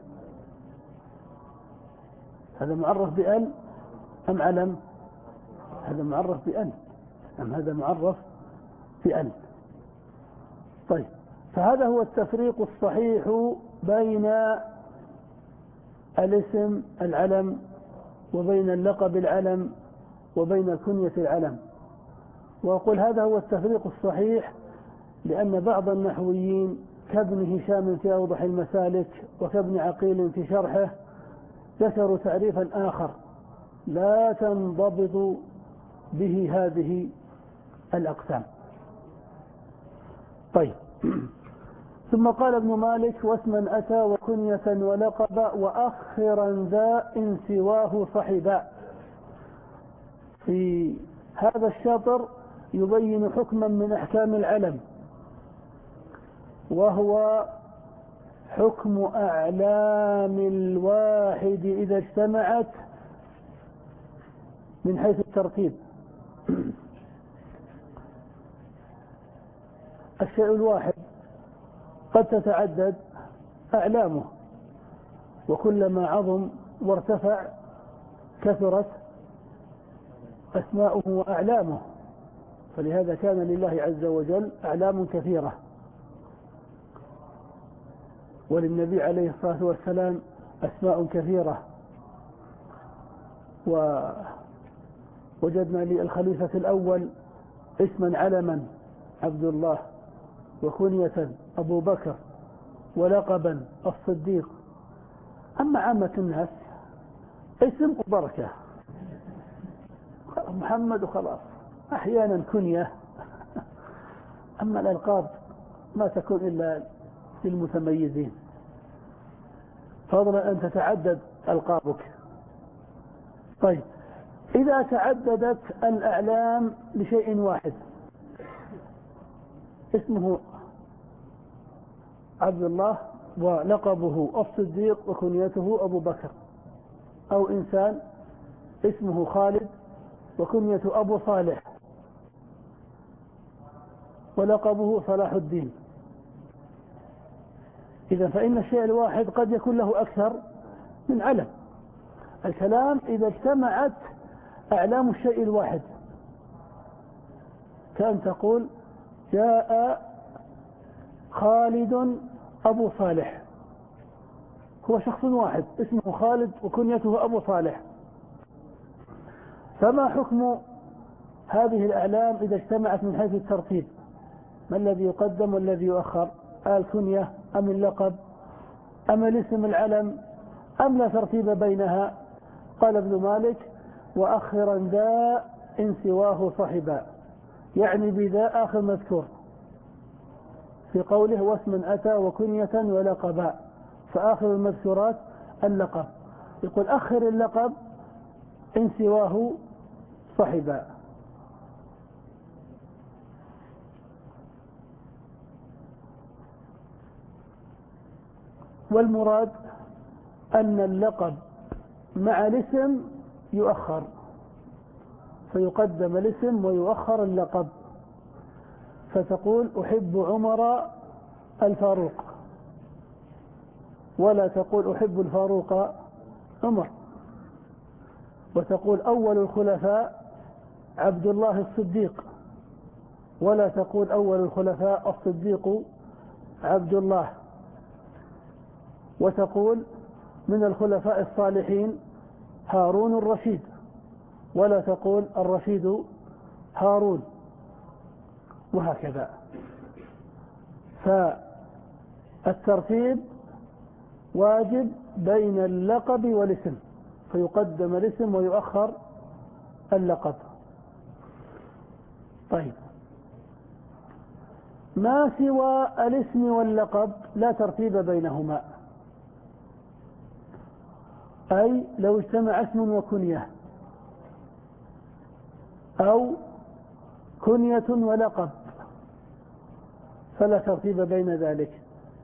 هذا معرف بأن أم علم؟ هذا معرف بأن أم هذا معرف بأن؟ طيب، فهذا هو التفريق الصحيح بين الاسم العلم وبين اللقب العلم وبين الكنية العلم. وأقول هذا هو التفريق الصحيح لأن بعض النحويين كابن هشام في أوضح المسالك وكابن عقيل في شرحه ذكروا تعريفا آخر لا تنضبط به هذه الأقسام. طيب ثم قال ابن مالك: واسما أتى وكنية ولقب وأخرا ذا إن سواه صحبا. في هذا الشطر يبين حكما من أحكام العلم، وهو حكم أعلام الواحد إذا اجتمعت من حيث الترتيب. الشيء الواحد قد تتعدد أعلامه، وكلما عظم وارتفع كثرت أسماؤه وأعلامه، فلهذا كان لله عز وجل أعلام كثيرة، وللنبي عليه الصلاة والسلام أسماء كثيرة. ووجدنا للخليفة الأول اسما علما عبد الله، وكنية أبو بكر، ولقبا الصديق. أما عامة الناس اسم وبركة، محمد وخلاص، أحيانا كنية. أما الألقاب ما تكون إلا للمتميزين، فضلا أن تتعدد ألقابك. طيب إذا تعددت الأعلام لشيء واحد، اسمه عبد الله ولقبه الصديق وكنيته أبو بكر، أو إنسان اسمه خالد وكنيته أبو صالح ولقبه صلاح الدين، إذا فإن الشيء الواحد قد يكون له أكثر من علم. الكلام إذا اجتمعت أعلام الشيء الواحد، كأن تقول جاء خالد أبو صالح، هو شخص واحد اسمه خالد وكنيته أبو صالح. فما حكم هذه الأعلام إذا اجتمعت من حيث الترتيب؟ ما الذي يقدم والذي يؤخر؟ الكنية أم اللقب أم الاسم العلم أم لا ترتيب بينها؟ قال ابن مالك: وأخرا ذا إن سواه صحبا، يعني بذا آخر مذكور، في قوله واسم أتى وكنية ولقبا، فآخر المذكورات اللقب. يقول أخر اللقب إن سواه صحبا. والمراد أن اللقب مع الاسم يؤخر، فيقدم الاسم ويؤخر اللقب، فتقول أحب عمر الفاروق، ولا تقول أحب الفاروق عمر. وتقول أول الخلفاء عبد الله الصديق، ولا تقول أول الخلفاء الصديق عبد الله. وتقول من الخلفاء الصالحين هارون الرشيد، ولا تقول الرشيد هارون، وهكذا. فالترتيب واجب بين اللقب والاسم، فيقدم الاسم ويؤخر اللقب. طيب، ما سوى الاسم واللقب لا ترتيب بينهما، أي لو اجتمع اسم وكنية أو كنية ولقب فلا ترتيب بين ذلك،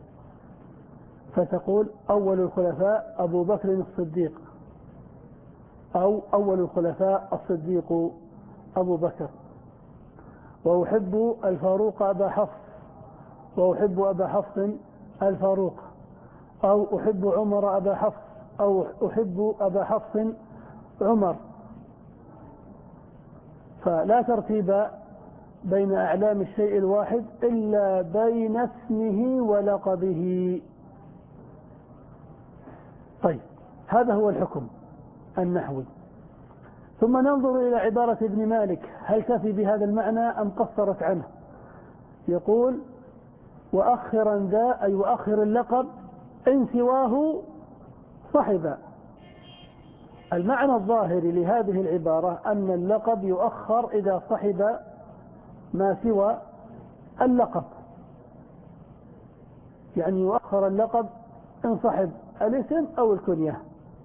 فتقول أول الخلفاء أبو بكر الصديق، أو أول الخلفاء الصديق أبو بكر، وأحب الفاروق أبا حفص، وأحب أبا حفص الفاروق، أو أحب عمر أبا حفص، أو أحب أبا حفص عمر. فلا ترتيب بين أعلام الشيء الواحد إلا بين اسمه ولقبه. طيب، هذا هو الحكم النحوي. ثم ننظر إلى عبارة ابن مالك، هل تفي بهذا المعنى أم قصرت عنه؟ يقول وأخرا ذا، أي وأخر اللقب إن سواه صحبا. المعنى الظاهر لهذه العبارة أن اللقب يؤخر إذا صحب ما سوى اللقب، يعني يؤخر اللقب إن صحب الاسم أو الكنية.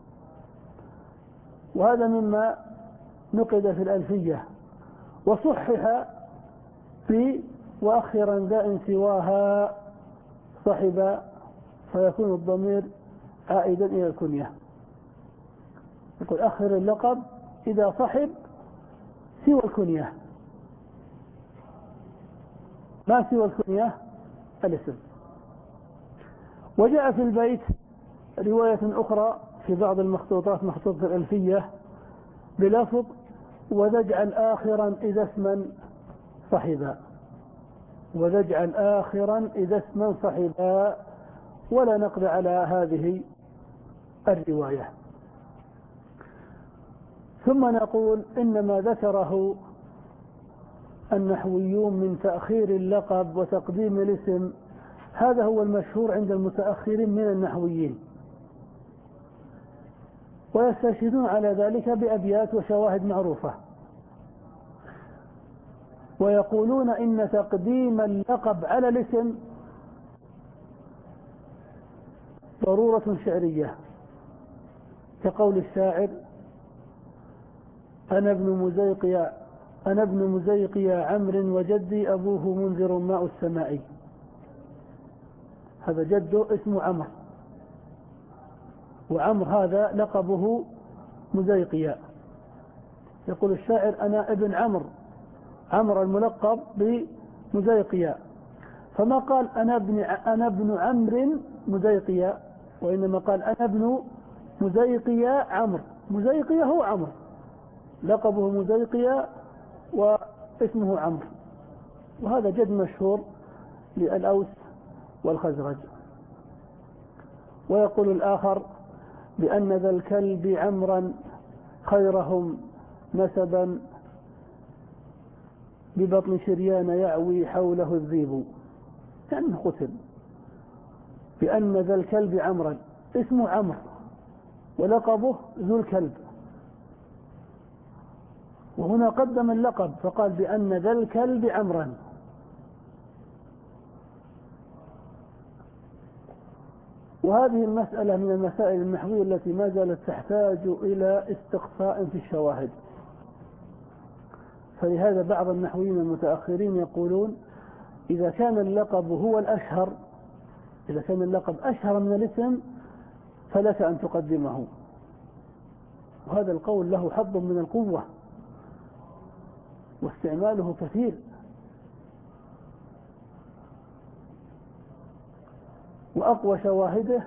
وهذا مما نقد في الألفية، وصحح في وأخرا ذا إن سواها صحب، فيكون الضمير عائدا إلى الكنية. يقول أخر اللقب إذا صحب سوى الكنية، ما سوى الكنية الاسم. وجاء في البيت رواية أخرى في بعض المخطوطات، مخطوط في الألفية، بلفظ وتجعل آخرا إذا اسما صحبا، وتجعل آخرا إذا اسما صحبا، ولا نقضي على هذه الرواية. ثم نقول إنما ذكره النحويون من تأخير اللقب وتقديم الاسم، هذا هو المشهور عند المتأخرين من النحويين، ويستشهدون على ذلك بأبيات وشواهد معروفة، ويقولون إن تقديم اللقب على الاسم ضرورة شعرية، كقول الشاعر أنا ابن مزيقيا أنا ابن مزيقيا عمرو وجدي أبوه منذر ماء السماء. هذا جده اسمه عمرو، وعمرو هذا لقبه مزيقيا. يقول الشاعر أنا ابن عمرو، عمرو الملقب بمزيقيا، فما قال أنا ابن أنا ابن عمرو مزيقيا، وإنما قال أنا ابن مزيقيا عمرو. مزيقيا هو عمرو، لقبه مزيقيا واسمه عمرو، وهذا جد مشهور للأوس والخزرج. ويقول الآخر بأن ذا الكلب عمرا خيرهم نسبا ببطن شريان يعوي حوله الذيب، يعني قتل. بأن ذا الكلب عمرا، اسمه عمرو ولقبه ذو الكلب، وهنا قدم اللقب فقال بأن ذا الكلب عمرا. وهذه المسألة من المسائل النحوية التي ما زالت تحتاج إلى استقصاء في الشواهد. فلهذا بعض النحويين المتأخرين يقولون إذا كان اللقب هو الأشهر، إذا كان اللقب أشهر من الاسم فلك أن تقدمه. وهذا القول له حظ من القوة واستعماله كثير. وأقوى شواهده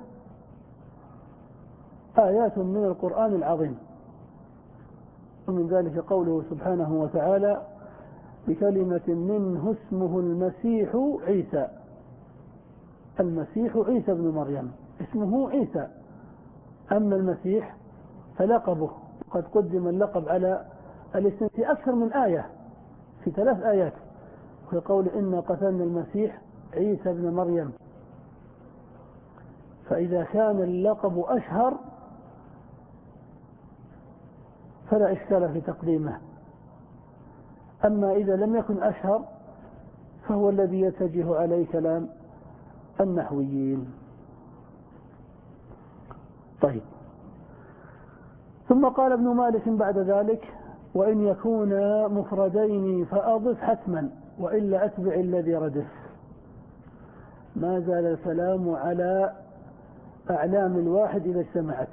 آيات من القرآن العظيم، ومن ذلك قوله سبحانه وتعالى بكلمة منه اسمه المسيح عيسى. المسيح عيسى بن مريم، اسمه عيسى، أما المسيح فلقبه، قد قدم اللقب على الاسم في أكثر من آية، في ثلاث آيات، في قول إنا قتلنا المسيح عيسى بن مريم. فإذا كان اللقب أشهر فلا إشكال في تقديمه، أما إذا لم يكن أشهر فهو الذي يتجه عليه كلام النحويين. طيب، ثم قال ابن مالك بعد ذلك وإن يكون مفردين فأضف حتما وإلا أتبع الذي ردف. ما زال الكلام على أعلام الواحد إذا اجتمعت.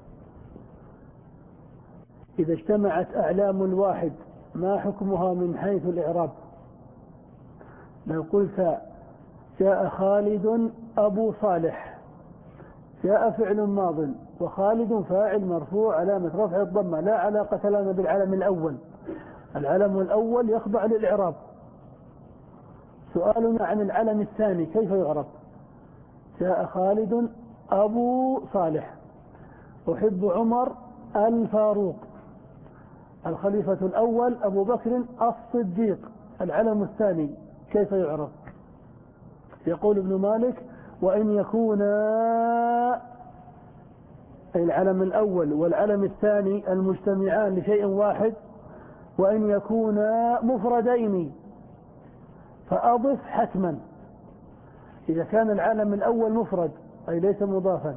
إذا اجتمعت أعلام الواحد ما حكمها من حيث الإعراب؟ لو قلت جاء خالد أبو صالح، جاء فعل ماض وخالد فاعل مرفوع علامة رفع الضمة، لا علاقة لنا بالعلم الأول، العلم الأول يخضع للإعراب. سؤالنا عن العلم الثاني كيف يعرب؟ جاء خالد أبو صالح، أحب عمر الفاروق، الخليفة الأول أبو بكر الصديق، العلم الثاني كيف يعرف؟ يقول ابن مالك وإن يكون العلم الأول والعلم الثاني المجتمعان لشيء واحد، وإن يكونا مفردين فأضف حتما. إذا كان العلم الأول مفرد أي ليس مضافا،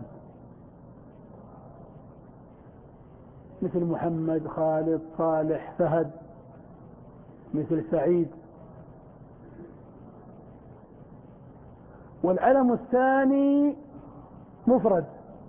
مثل محمد خالد صالح فهد، مثل سعيد، والعلم الثاني مفرد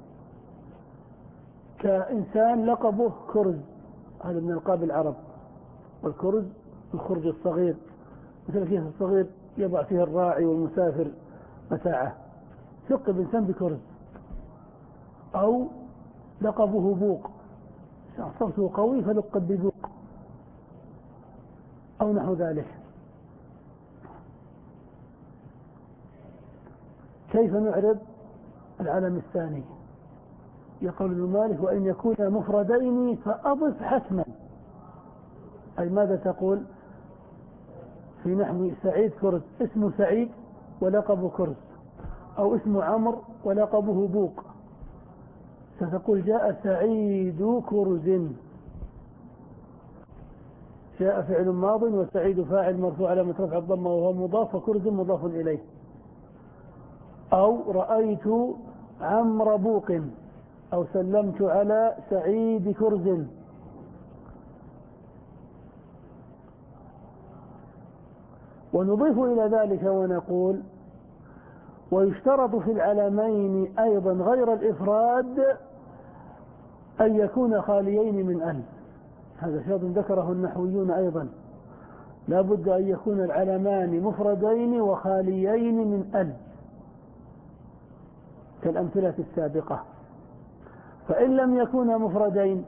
كإنسان لقبه كرز، هذا من ألقاب العرب، والكرز الخرج الصغير، مثل الكيس الصغير يضع فيه الراعي والمسافر متاعه، لقب إنسان بكرز. أو لقبه بوق، صوته قوي فلقب ببوق، أو نحو ذلك. كيف نعرب العلم الثاني؟ يقول ابن مالك وإن يكون مفردين فأضف حتما. أي ماذا تقول في نحو سعيد كرز، اسمه سعيد ولقبه كرز، أو اسمه عمرو ولقبه بوق، ستقول جاء سعيد كرز، جاء فعل ماض وسعيد فاعل مرفوع علامة رفع الضمة وهو مضاف وكرز مضاف إليه. أو رأيت عمرو بوق، أو سلمت على سعيد كرز. ونضيف إلى ذلك ونقول ويشترط في العلمين أيضا غير الإفراد أن يكون خاليين من أن. هذا شرط ذكره النحويون أيضا، لا بد أن يكون العلمان مفردين وخاليين من أن كالأمثلة السابقة. فإن لم يكونا مفردين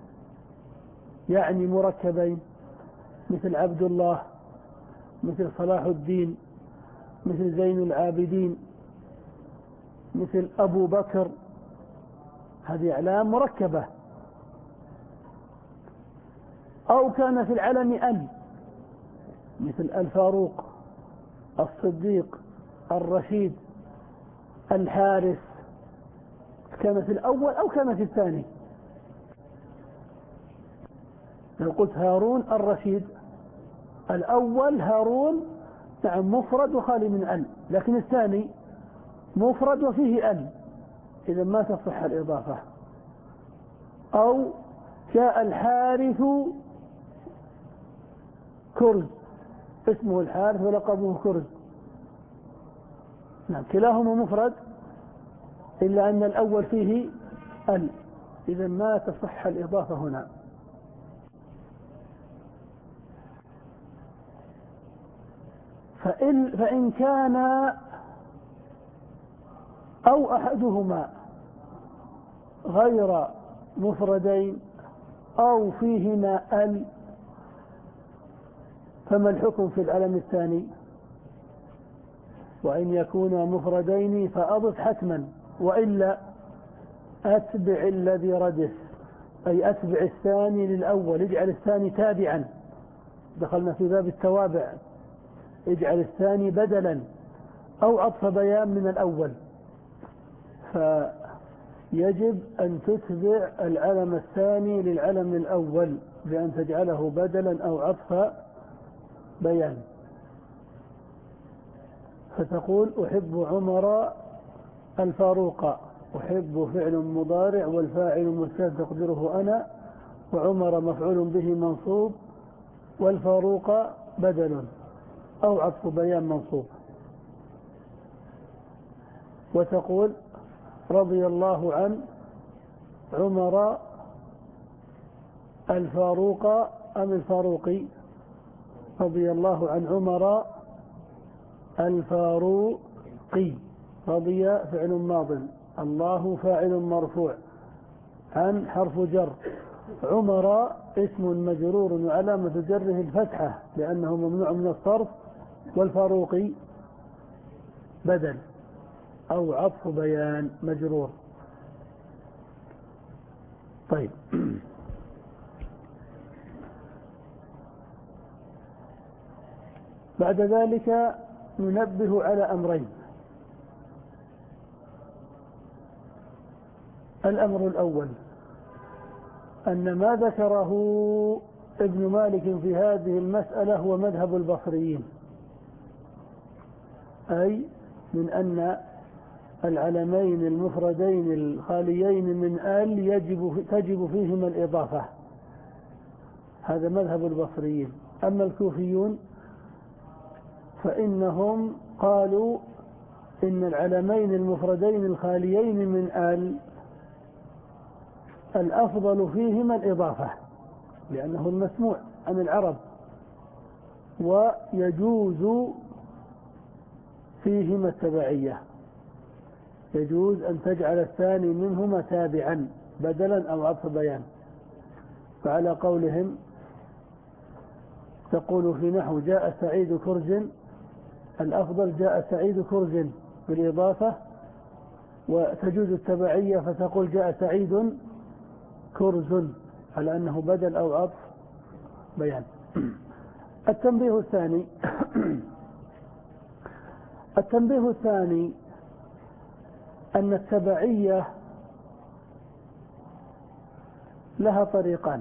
يعني مركبين، مثل عبد الله، مثل صلاح الدين، مثل زين العابدين، مثل أبو بكر، هذه أعلام مركبة. أو كان في العلم أن، مثل الفاروق، الصديق، الرشيد، الحارث، كان في الأول أو كان في الثاني. لو قلت هارون الرشيد، الأول هارون نعم مفرد وخالي من أن، لكن الثاني مفرد وفيه أن، إذا ما تصح الإضافة. أو جاء الحارث كرز، اسمه الحارث ولقبه كرز، نعم كلاهما مفرد إلا أن الأول فيه ال، إذا ما تصح الإضافة هنا. فإن, فإن كان أو أحدهما غير مفردين أو فيهما ال، فما الحكم في العلم الثاني؟ وإن يكونا مفردين فأضف حتما، وإلا أتبع الذي ردف، أي أتبع الثاني للأول، اجعل الثاني تابعا، دخلنا في باب التوابع، اجعل الثاني بدلا أو عطف بيان من الأول. فيجب أن تتبع العلم الثاني للعلم الأول بأن تجعله بدلا أو عطف بيان. فتقول أحب عمر الفاروق، أحب فعل مضارع والفاعل مستتر تقدره أنا، وعمر مفعول به منصوب والفاروق بدل أو عطف بيان منصوب. وتقول رضي الله عن عمر الفاروق أم الفاروقي، رضي الله عن عمر الفاروقي، رضي فعل ماض، الله فاعل مرفوع، عن حرف جر، عمر اسم مجرور وعلامة جره الفتحة لأنه ممنوع من الصرف، والفاروقي بدل أو عطف بيان مجرور. طيب بعد ذلك ننبه على أمرين. الأمر الأول أن ما ذكره ابن مالك في هذه المسألة هو مذهب البصريين، أي من أن العلمين المفردين الخاليين من آل يجب تجب فيهما الإضافة، هذا مذهب البصريين. أما الكوفيون فإنهم قالوا إن العلمين المفردين الخاليين من آل الأفضل فيهما الإضافة لأنه المسموع عن العرب، ويجوز فيهما التبعية، يجوز أن تجعل الثاني منهما تابعا بدلا أو عطف بيان. فعلى قولهم تقول في نحو جاء سعيد كرز، الأفضل جاء سعيد كرز بالإضافة، وتجوز التبعية فتقول جاء سعيد كرز على أنه بدل أو عطف بيان. التنبيه الثاني التنبيه الثاني أن التبعية لها طريقان.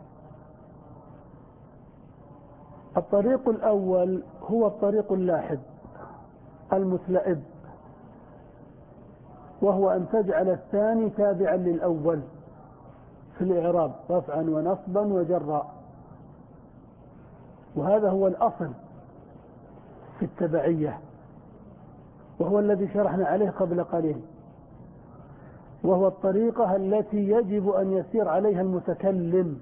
الطريق الأول هو الطريق اللاحظ المتلئب، وهو أن تجعل الثاني تابعا للأول في الإعراب رفعا ونصبا وجرا، وهذا هو الأصل في التبعية، وهو الذي شرحنا عليه قبل قليل، وهو الطريقة التي يجب أن يسير عليها المتكلم،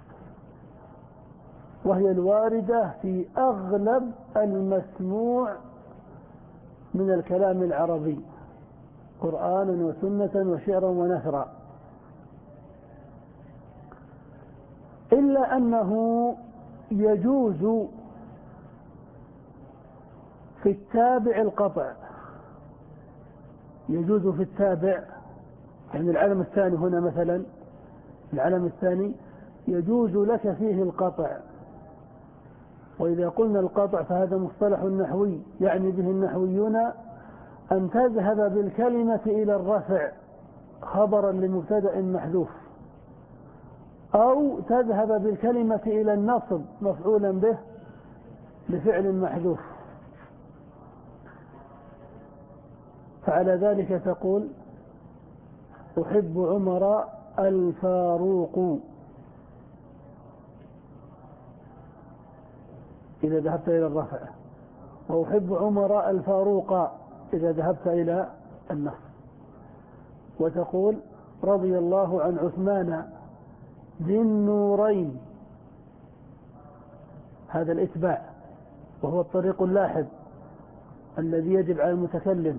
وهي الواردة في أغلب المسموع من الكلام العربي قرآنا وسنة وشعرا ونثرا، إلا أنه يجوز في التابع القطع، يجوز في التابع، يعني العلم الثاني هنا مثلا، العلم الثاني يجوز لك فيه القطع. وإذا قلنا القطع فهذا مصطلح نحوي يعني به النحويون أن تذهب بالكلمة إلى الرفع خبرا لمبتدأ محذوف، أو تذهب بالكلمة إلى النصب مفعولا به لفعل محذوف. فعلى ذلك تقول أحب عمر الفاروق إذا ذهبت إلى الرفع، وأحب عمر الفاروق إذا ذهبت إلى النصب. وتقول رضي الله عن عثمان ذي النورين، هذا الإتباع وهو الطريق اللاحظ الذي يجب على المتكلم.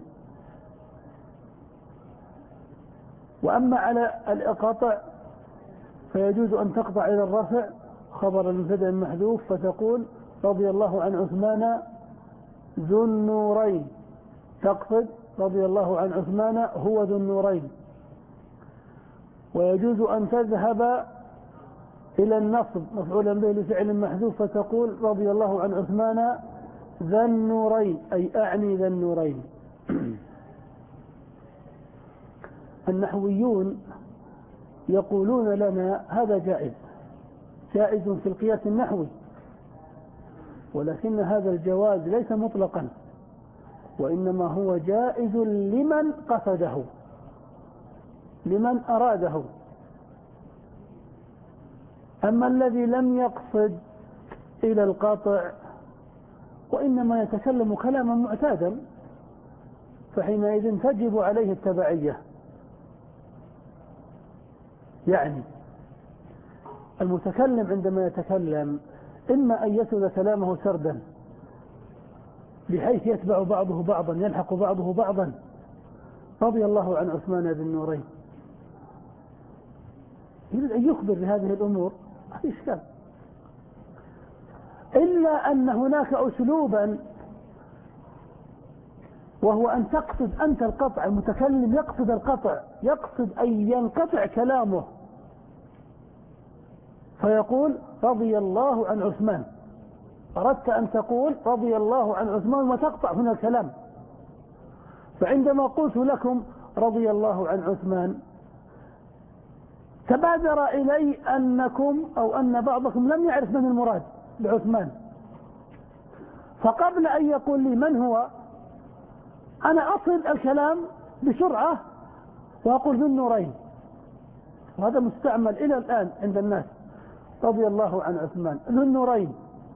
وأما على القطع فيجوز أن تقطع إلى الرفع خبر المبتدأ المحذوف، فتقول رضي الله عن عثمان ذو النورين، تقصد رضي الله عن عثمان هو ذو النورين. ويجوز أن تذهب إلى النصب مفعولا به لفعل محذوف، فتقول رضي الله عن عثمان ذا النورين، أي أعني ذا النورين. النحويون يقولون لنا هذا جائز، جائز في القياس النحوي، ولكن هذا الجواز ليس مطلقا، وإنما هو جائز لمن قصده، لمن أراده. أما الذي لم يقصد إلى القاطع وإنما يتكلم كلاما معتادا، فحينئذ تجب عليه التبعية. يعني المتكلم عندما يتكلم إما أن يسرد كلامه سردا بحيث يتبع بعضه بعضا، يلحق بعضه بعضا، رضي الله عن عثمان ذي النورين، يريد أن يخبر بهذه الأمور، ما في إشكال. إلا أن هناك أسلوبا وهو أن تقصد أنت القطع، المتكلم يقصد القطع، يقصد أن ينقطع كلامه، فيقول رضي الله عن عثمان. أردت أن تقول رضي الله عن عثمان وتقطع هنا الكلام، فعندما قلت لكم رضي الله عن عثمان تبادر إلي أنكم أو أن بعضكم لم يعرف من المراد بعثمان، فقبل أن يقول لي من هو أنا أصل الكلام بسرعة وأقول ذو النورين، وهذا مستعمل إلى الآن عند الناس، رضي الله عن عثمان ذو النورين.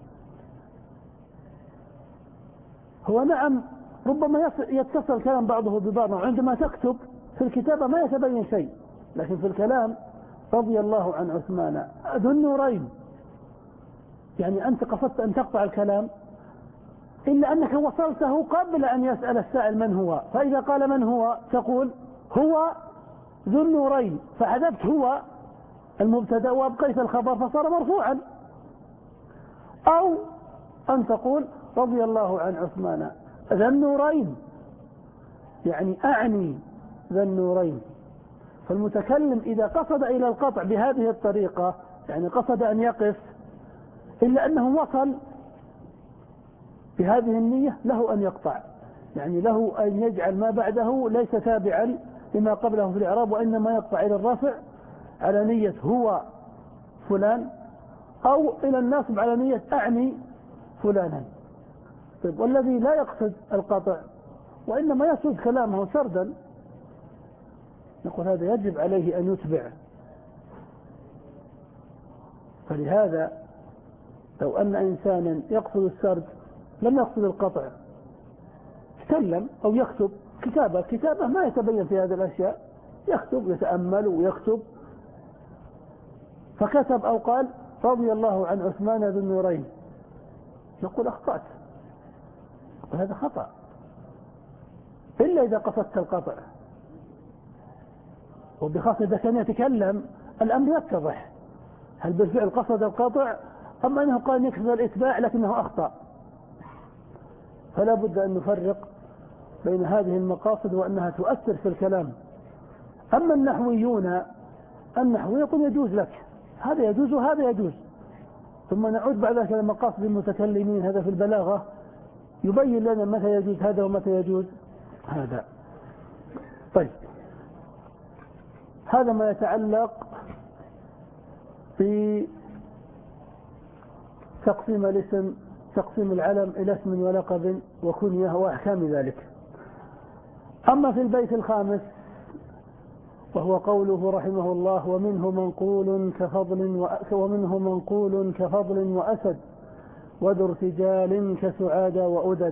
هو نعم ربما يتصل كلام بعضه ببعض، وعندما تكتب في الكتابة ما يتبين شيء، لكن في الكلام رضي الله عن عثمان ذو النورين، يعني أنت قصدت أن تقطع الكلام، إلا أنك وصلته قبل أن يسأل السائل من هو، فإذا قال من هو تقول هو ذو النورين، فحذفت هو المبتدأ وأبقيت الخبر فصار مرفوعا. أو أن تقول رضي الله عن عثمان ذا النورين، يعني أعني ذا النورين. فالمتكلم إذا قصد إلى القطع بهذه الطريقة، يعني قصد أن يقف، إلا أنه وصل بهذه النية، له أن يقطع، يعني له أن يجعل ما بعده ليس تابعا لما قبله في الإعراب، وإنما يقطع إلى الرفع على نية هو فلان، أو إلى النصب على نية أعني فلانا. طيب والذي لا يقصد القطع وإنما يسرد كلامه سردا، نقول هذا يجب عليه أن يتبع. فلهذا لو أن إنسانا يقصد السرد لم يقصد القطع، يتكلم أو يكتب كتابة كتابة ما يتبين في هذه الأشياء، يكتب يتأمل ويكتب، فكتب أو قال رضي الله عن عثمان ذي النورين، نقول أخطأت، وهذا خطأ، إلا إذا قصدت القطع. وبخاصة إذا كان يتكلم الأمر يتضح هل بالفعل قصد القطع أم أنه قال يقصد الإتباع لكنه أخطأ. فلا بد أن نفرق بين هذه المقاصد وأنها تؤثر في الكلام. أما النحويون النحوي يقول يجوز لك هذا يجوز وهذا يجوز، ثم نعود بعد ذلك لمقاصد المتكلمين، هذا في البلاغة يبين لنا متى يجوز هذا ومتى يجوز هذا. طيب هذا ما يتعلق في تقسيم الاسم، تقسيم العلم إلى اسم ولقب وكنية وأحكام ذلك. أما في البيت الخامس وهو قوله رحمه الله: ومنه منقول كفضل ومنه منقول كفضل وأسد وذو ارتجال كسعاد وأدد.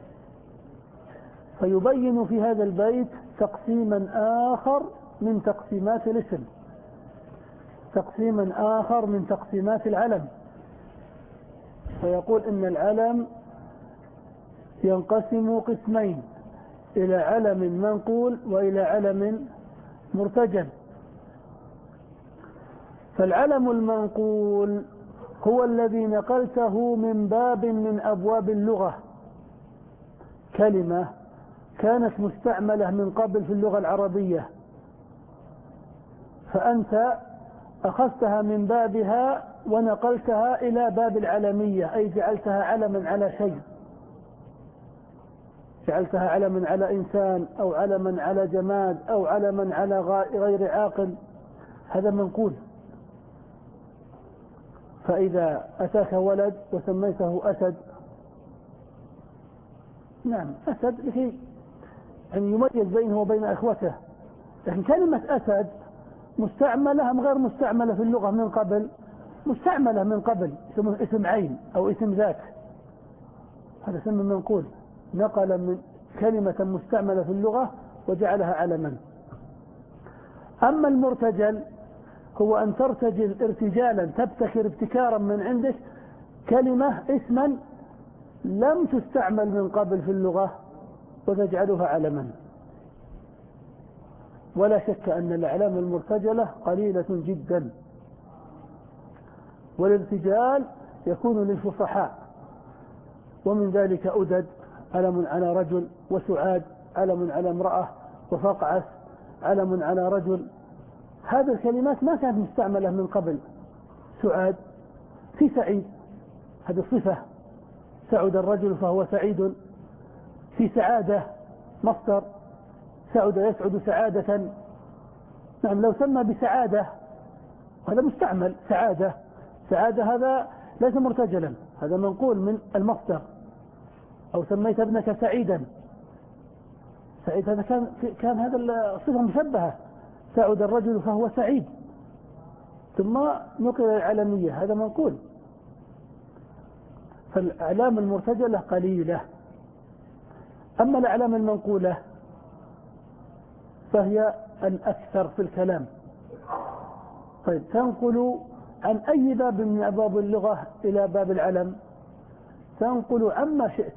فيبين في هذا البيت تقسيما آخر من تقسيمات الاسم، تقسيما آخر من تقسيمات العلم. فيقول إن العلم ينقسم قسمين: إلى علم منقول وإلى علم مرتجل. فالعلم المنقول هو الذي نقلته من باب من أبواب اللغة، كلمة كانت مستعملة من قبل في اللغة العربية، فأنت أخذتها من بابها ونقلتها إلى باب العلمية، أي جعلتها علما على شيء، جعلتها علما على إنسان أو علما على جماد أو علما على غير عاقل، هذا منقول. فإذا أتاك ولد وسميته أسد، نعم أسد لكي يعني يميز بينه وبين أخوته، لكن كلمة أسد مستعملة أم غير مستعملة في اللغة من قبل؟ مستعملة من قبل، اسم عين أو اسم ذات، هذا اسم منقول، نقل من كلمة مستعملة في اللغة وجعلها علما. أما المرتجل هو أن ترتجل ارتجالا، تبتكر ابتكارا من عندك كلمة اسما لم تستعمل من قبل في اللغة وتجعلها علما. ولا شك أن الأعلام المرتجلة قليلة جدا، والارتجال يكون للفصحاء، ومن ذلك أدد علم على رجل، وسعاد علم على امرأة، وفقعس علم على رجل. هذه الكلمات ما كانت مستعملة من قبل. سعاد في سعيد، هذه صفة، سعد الرجل فهو سعيد. في سعادة مصدر، سعد يسعد سعادة، نعم لو سمى بسعادة هذا مستعمل، سعادة سعادة هذا ليس مرتجلا، هذا منقول من المصدر. أو سميت ابنك سعيدا، سعيد هذا كان كان هذا الصفة مشبهة، سعد الرجل فهو سعيد، ثم نقل العلمية، هذا منقول. فالأعلام المرتجلة قليلة. أما الأعلام المنقولة فهي الأكثر في الكلام. طيب، تنقل عن أي باب من أبواب اللغة إلى باب العلم؟ تنقل عما شئت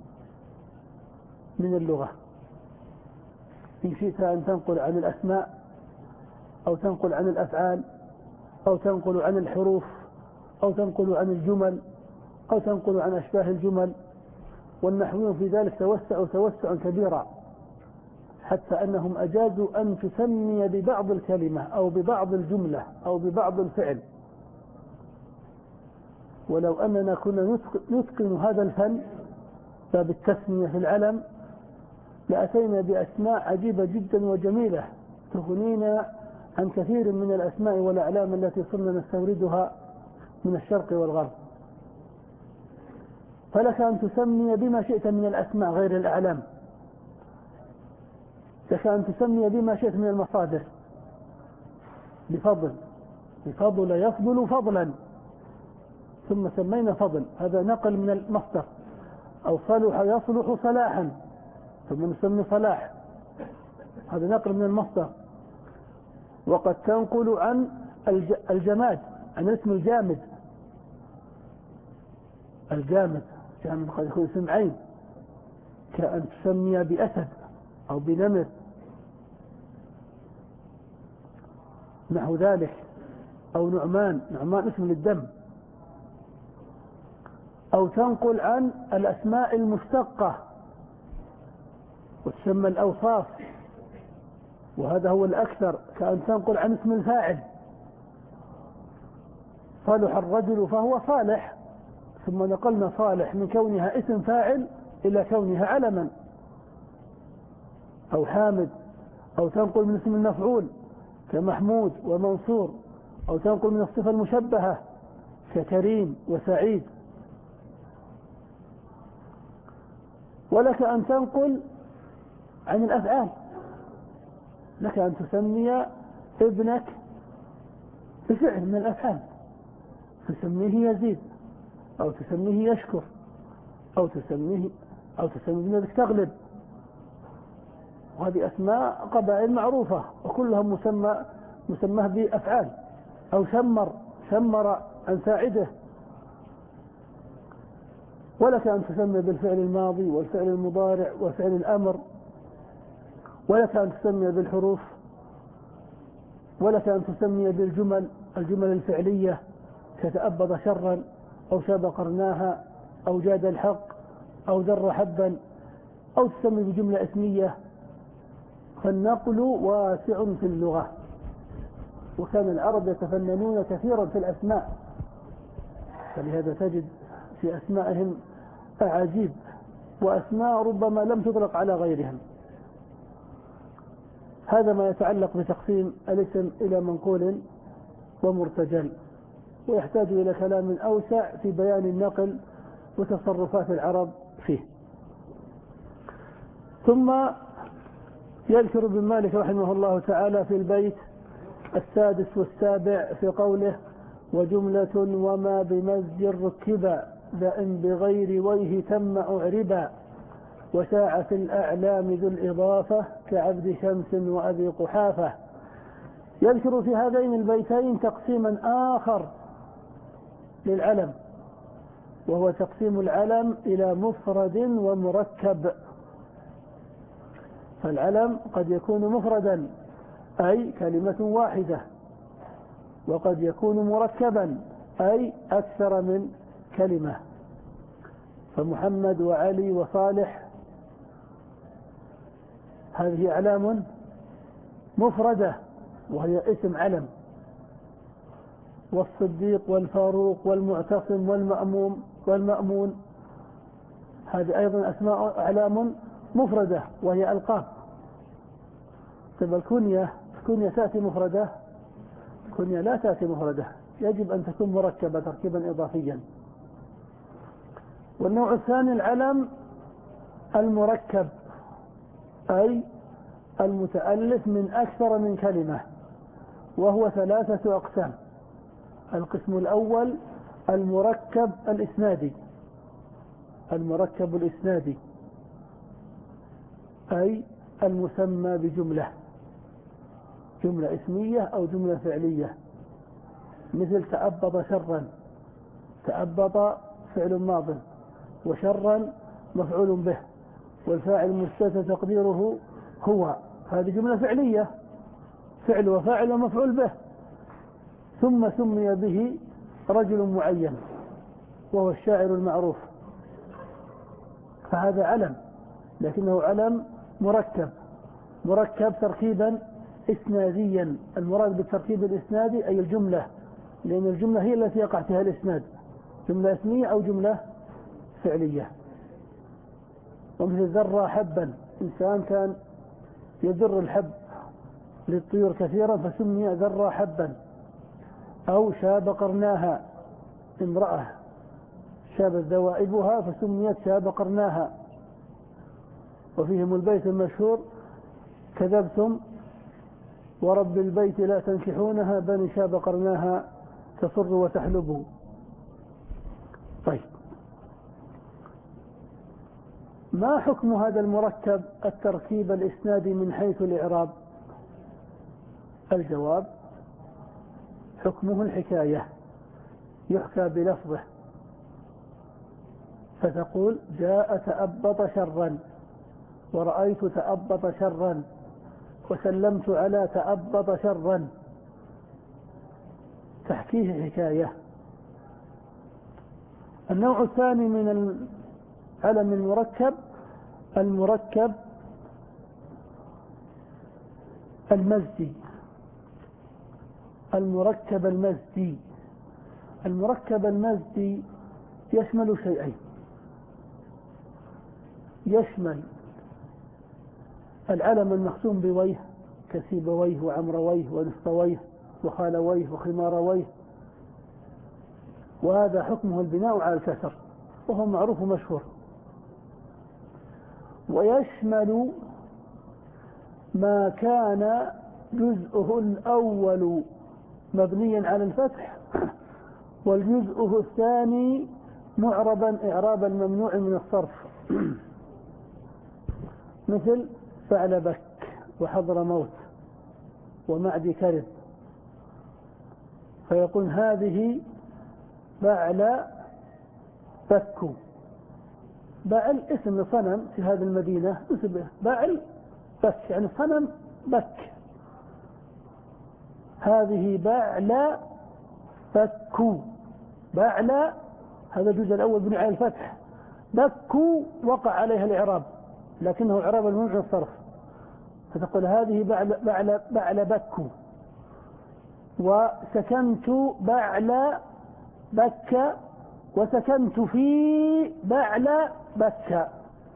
من اللغة. إن شئت أن تنقل عن الأسماء، أو تنقل عن الأفعال، أو تنقل عن الحروف، أو تنقل عن الجمل، أو تنقل عن أشباه الجمل. والنحويون في ذلك توسعوا توسعا كبيرا، حتى أنهم أجازوا أن تسمي ببعض الكلمة أو ببعض الجملة أو ببعض الفعل. ولو أننا كنا نتقن هذا الفن باب التسمية في العلم لأتينا بأسماء عجيبة جدا وجميلة تغنينا عن كثير من الأسماء والأعلام التي صرنا نستوردها من الشرق والغرب. فلك أن تسمي بما شئت من الأسماء غير الأعلام، لك أن تسمي بما شئت من المصادر. بفضل، بفضل يفضل فضلا، ثم سمينا فضل، هذا نقل من المصدر. أو صلح يصلح صلاحا، ثم نسمي صلاح، هذا نقل من المصدر. وقد تنقل عن الجماد، عن اسم الجامد. الجامد جامد قد يكون اسم عين، كأن تسمي بأسد أو بنمر نحو ذلك. أو نعمان، نعمان اسم للدم. أو تنقل عن الأسماء المشتقة وتسمى الأوصاف، وهذا هو الأكثر، كأن تنقل عن اسم الفاعل. صالح الرجل فهو صالح، ثم نقلنا صالح من كونها اسم فاعل إلى كونها علما. أو حامد، أو تنقل من اسم المفعول كمحمود ومنصور، أو تنقل من الصفة المشبهة ككريم وسعيد. ولك أن تنقل عن الأفعال، لك أن تسمي ابنك بفعل من الأفعال، تسميه يزيد أو تسميه يشكر أو تسميه أو تسميه ابنك تغلب، وهذه أسماء قبائل معروفة وكلها مسمى مسمى بأفعال. أو شمر شمر أن ساعده، ولك أن تسمي بالفعل الماضي والفعل المضارع وفعل الأمر، ولك أن تسمي بالحروف، ولك أن تسمي بالجمل الجمل الفعلية كتأبض شرا أو شاب قرناها أو جاد الحق أو ذر حبا، أو تسمي بجملة اسمية. فالنقل واسع في اللغة، وكان العرب يتفننون كثيرا في الأسماء، فلهذا تجد في أسمائهم أعاجيب وأسماء ربما لم تطلق على غيرهم. هذا ما يتعلق بتقسيم الاسم إلى منقول ومرتجل، ويحتاج إلى كلام أوسع في بيان النقل وتصرفات العرب فيه. ثم يذكر ابن مالك رحمه الله تعالى في البيت السادس والسابع في قوله: وجملة وما بمزج ركبا ذا بغير ويه تم أعربا وساع في الأعلام ذو الإضافة كعبد شمس وأبي قحافة. يذكر في هذين البيتين تقسيما آخر للعلم، وهو تقسيم العلم إلى مفرد ومركب. فالعلم قد يكون مفردا أي كلمة واحدة، وقد يكون مركبا أي أكثر من كلمة. فمحمد وعلي وصالح هذه أعلام مفردة وهي اسم علم، والصديق والفاروق والمعتصم والمأموم والمأمون هذه أيضا أسماء أعلام مفردة وهي ألقاب. طيب الكنية الكنية تأتي مفردة؟ الكنية لا تأتي مفردة، يجب أن تكون مركبة تركيبا إضافيا. والنوع الثاني العلم المركب أي المتألف من أكثر من كلمة، وهو ثلاثة أقسام. القسم الأول المركب الإسنادي، المركب الإسنادي أي المسمى بجملة، جملة اسمية أو جملة فعلية، مثل تأبض شرا، تأبض فعل ماض وشرا مفعول به والفاعل مستتر تقديره هو، هذه جملة فعلية، فعل وفاعل ومفعول به، ثم سمي به رجل معين وهو الشاعر المعروف، فهذا علم لكنه علم مركب، مركب تركيبا إسناديا. المراد بالتركيب الإسنادي أي الجملة، لأن الجملة هي التي يقع فيها الإسناد، جملة اسمية أو جملة فعلية. ومثل ذر حبا، إنسان كان يذر الحب للطيور كثيرا فسمي ذر حبا. أو شاب قرناها، امرأة شابت ذوائبها فسميت شاب قرناها. وفيهم البيت المشهور: كذبتم ورب البيت لا تنكحونها بني شاب قرناها تفر وتحلب. طيب، ما حكم هذا المركب التركيب الإسنادي من حيث الإعراب؟ الجواب: حكمه الحكاية، يحكى بلفظه، فتقول: جاء تأبط شرا، ورأيت تأبط شرا، وسلمت على تأبط شرا، تحكيه حكاية. النوع الثاني من العلم المركب المركب المزجي، المركب المزجي. المركب المزجي يشمل شيئين: يشمل العلم المختوم بويه كسيبويه وعمرويه ونسطويه وخالويه وخمارويه، وهذا حكمه البناء على الكسر وهو معروف ومشهور. ويشمل ما كان جزءه الأول مبنيا على الفتح، والجزء الثاني معربا إعرابا ممنوع من الصرف. مثل فعل بك وحضر موت ومعدي كرب، فيقول هذه بعل بك. بعل اسم لصنم في هذه المدينة، اسمه بعل بك يعني صنم بك. هذه بعل بك. بعل هذا الجزء الأول بني على الفتح، بك وقع عليها الإعراب لكنه إعراب الممنوع من الصرف، فتقول هذه بعل, بعل, بعل بك. وسكنت بعل بك وسكنت في بعل بك.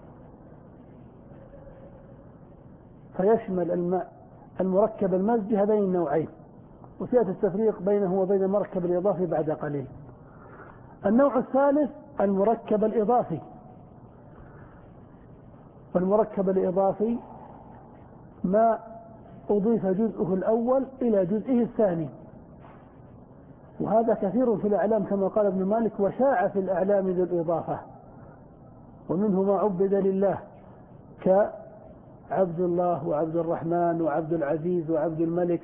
فيشمل الماء المركب المزجي هذين النوعين، وسيأتي التفريق بينه وبين المركب الإضافي بعد قليل. النوع الثالث المركب الإضافي. والمركب الإضافي ما أضيف جزءه الأول إلى جزئه الثاني، وهذا كثير في الأعلام كما قال ابن مالك: وشاع في الأعلام ذو الإضافة. ومنه ما عبد لله كعبد الله وعبد الرحمن وعبد العزيز وعبد الملك،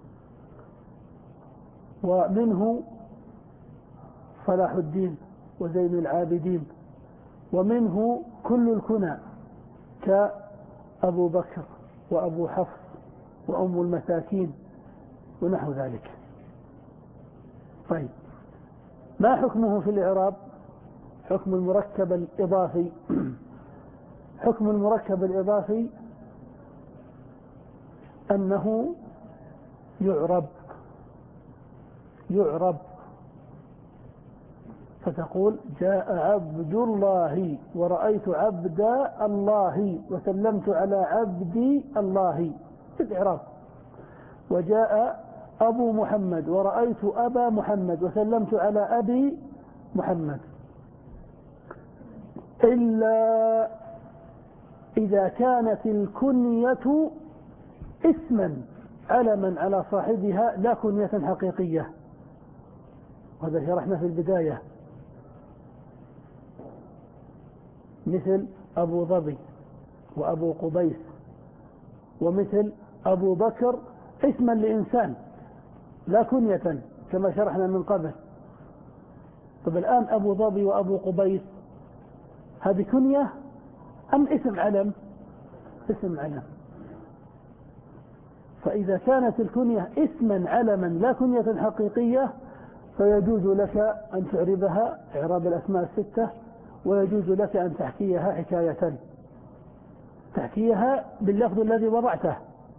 ومنه صلاح الدين وزين العابدين، ومنه كل الكنى كأبو بكر وأبو حفص وأم المساكين ونحو ذلك. طيب، ما حكمه في الإعراب؟ حكم المركب الإضافي. حكم المركب الإضافي أنه يعرب يعرب فتقول جاء عبد الله ورأيت عبد الله وسلمت على عبد الله في الإعراب. وجاء أبو محمد ورأيت أبا محمد وسلمت على أبي محمد، إلا إذا كانت الكنية اسما علما على صاحبها لا كنية حقيقية، وهذا شرحنا في البداية، مثل أبو ظبي وأبو قبيس، ومثل أبو بكر اسما لإنسان لا كنية كما شرحنا من قبل. طب الآن أبو ظبي وأبو قبيس هذه كنية أم اسم علم؟ اسم علم. فإذا كانت الكنية اسما علما لا كنية حقيقية فيجوز لك أن تعربها إعراب الأسماء الستة، ويجوز لك أن تحكيها حكاية، تحكيها باللفظ الذي وضعته،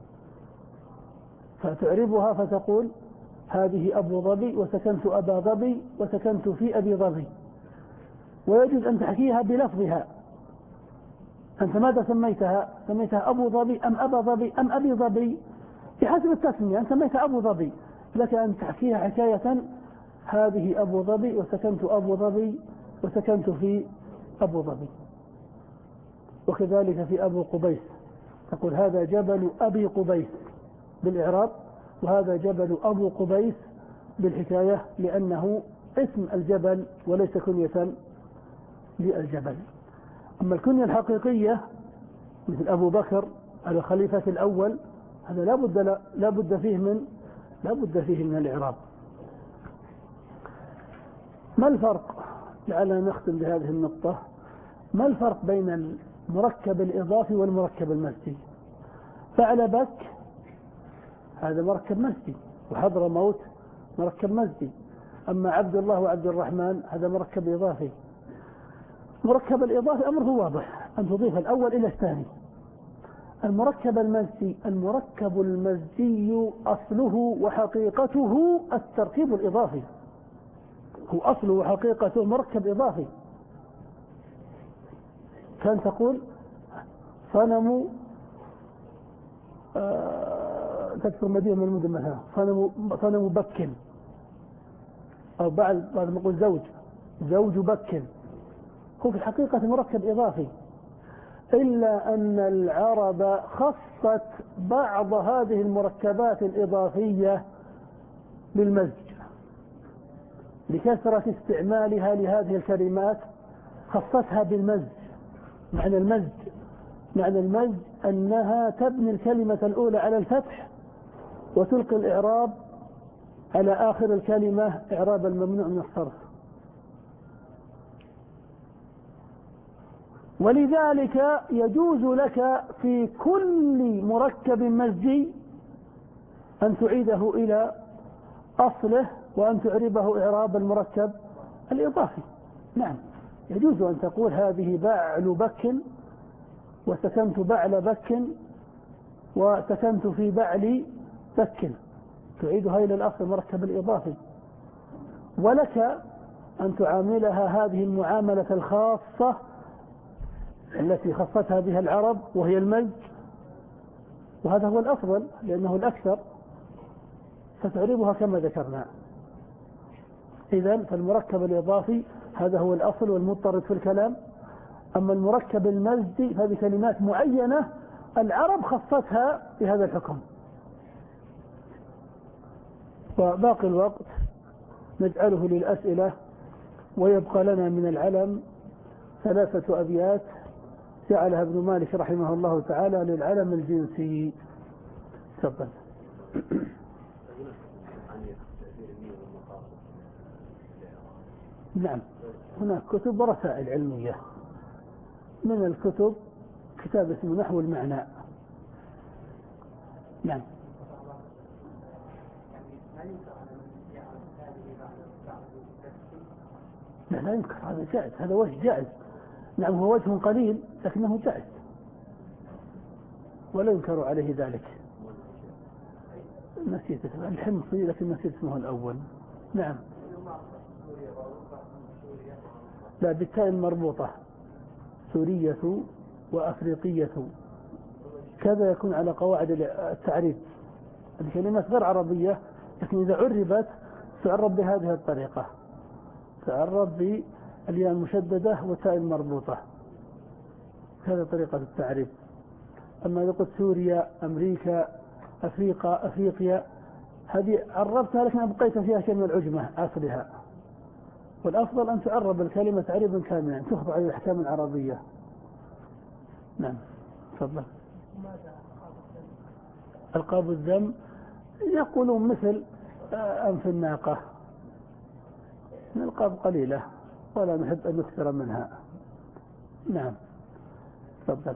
فتعربها فتقول هذه أبو ظبي وسكنت أبا ظبي وسكنت في أبي ظبي. ويجوز أن تحكيها بلفظها، أنت ماذا سميتها؟ سميتها أبو ظبي أم أبا ظبي أم أبي ظبي؟ بحسب التسمية. أنت سميتها أبو ظبي، لك أن تحكيها حكاية هذه أبو ظبي وسكنت أبو ظبي وسكنت في أبو ظبي. وكذلك في أبو قبيس تقول هذا جبل أبي قبيس بالإعراب، وهذا جبل أبو قبيس بالحكاية، لأنه اسم الجبل وليس كنية للجبل. أما الكنية الحقيقية مثل أبو بكر الخليفة الأول، هذا لا بد لا بد فيه من لا بد فيه من الإعراب. ما الفرق؟ لعلنا نختم بهذه النقطة. ما الفرق بين المركب الإضافي والمركب المزجي؟ فعل بك هذا مركب مزجي، وحضر موت مركب مزجي. أما عبد الله وعبد الرحمن هذا مركب إضافي. مركب الإضافي أمره واضح، أن تضيف الأول إلى الثاني. المركب المزجي المركب المزجي أصله وحقيقته التركيب الإضافي، هو أصله وحقيقته مركب إضافي. كان تقول صنم آه تذكر مدينة من المدن مثلا صنم صنم بك، أو بعد بعد ما نقول زوج زوج بك، هو في الحقيقة مركب إضافي. إلا أن العرب خصت بعض هذه المركبات الإضافية بالمزج لكثرة استعمالها لهذه الكلمات، خصتها بالمزج. معنى المزج معنى المزج أنها تبني الكلمة الأولى على الفتح وتلقي الإعراب على آخر الكلمة إعراب الممنوع من الصرف. ولذلك يجوز لك في كل مركب مزجي أن تعيده إلى أصله وأن تعربه إعراب المركب الإضافي. نعم، يجوز أن تقول هذه بعل بك وسكنت بعل بك وسكنت في بعل بك، تعيدها إلى الأصل المركب الإضافي. ولك أن تعاملها هذه المعاملة الخاصة التي خصتها بها العرب وهي المزج، وهذا هو الأفضل لأنه الأكثر، فتعربها كما ذكرنا. إذن فالمركب الإضافي هذا هو الأصل والمضطرد في الكلام. أما المركب المزجي فهذه كلمات معينة العرب خصتها بهذا الحكم. وباقي الوقت نجعله للأسئلة، ويبقى لنا من العلم ثلاثة أبيات جعلها ابن مالك رحمه الله تعالى للعلم الجنسي. تفضل. نعم، هناك كتب ورسائل علمية. من الكتب كتاب اسمه نحو المعنى. نعم. لا لا ينكر، هذا جائز، هذا وجه جائز. نعم، هو وجه قليل لكنه جائز ولا ينكر عليه ذلك. نسيت اسمه الحمصي لكن نسيت اسمه الأول. نعم. لا، بالتاء المربوطة، سورية وأفريقية، كذا يكون على قواعد التعريب. الكلمات غير عربية لكن إذا عربت تعرب بهذه الطريقة، تعرب بالياء المشددة والتاء المربوطة، هذه طريقة التعريب. أما إذا قلت سوريا، أمريكا، أفريقيا أفريقيا هذه عربتها لكن أبقيت فيها كلمة العجمة أصلها. والأفضل أن تعرب الكلمة تعريبا كاملا تخضع للأحكام العربية. نعم، تفضل. ألقاب الذم يقولون مثل أنف الناقة، الألقاب قليلة ولا نحب أن نكثر منها. نعم، تفضل.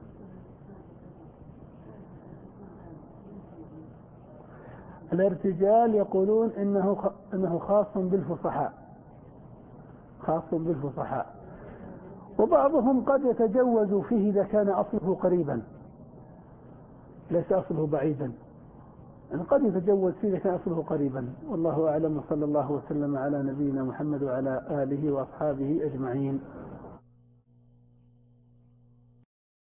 الارتجال يقولون إنه إنه خاص بالفصحاء، خاص بالفصحاء، وبعضهم قد يتجوز فيه إذا كان أصله قريبا ليس أصله بعيدا، يعني قد يتجوز فيه إذا كان أصله قريبا. والله أعلم، وصلى الله وسلم على نبينا محمد وعلى آله وأصحابه أجمعين.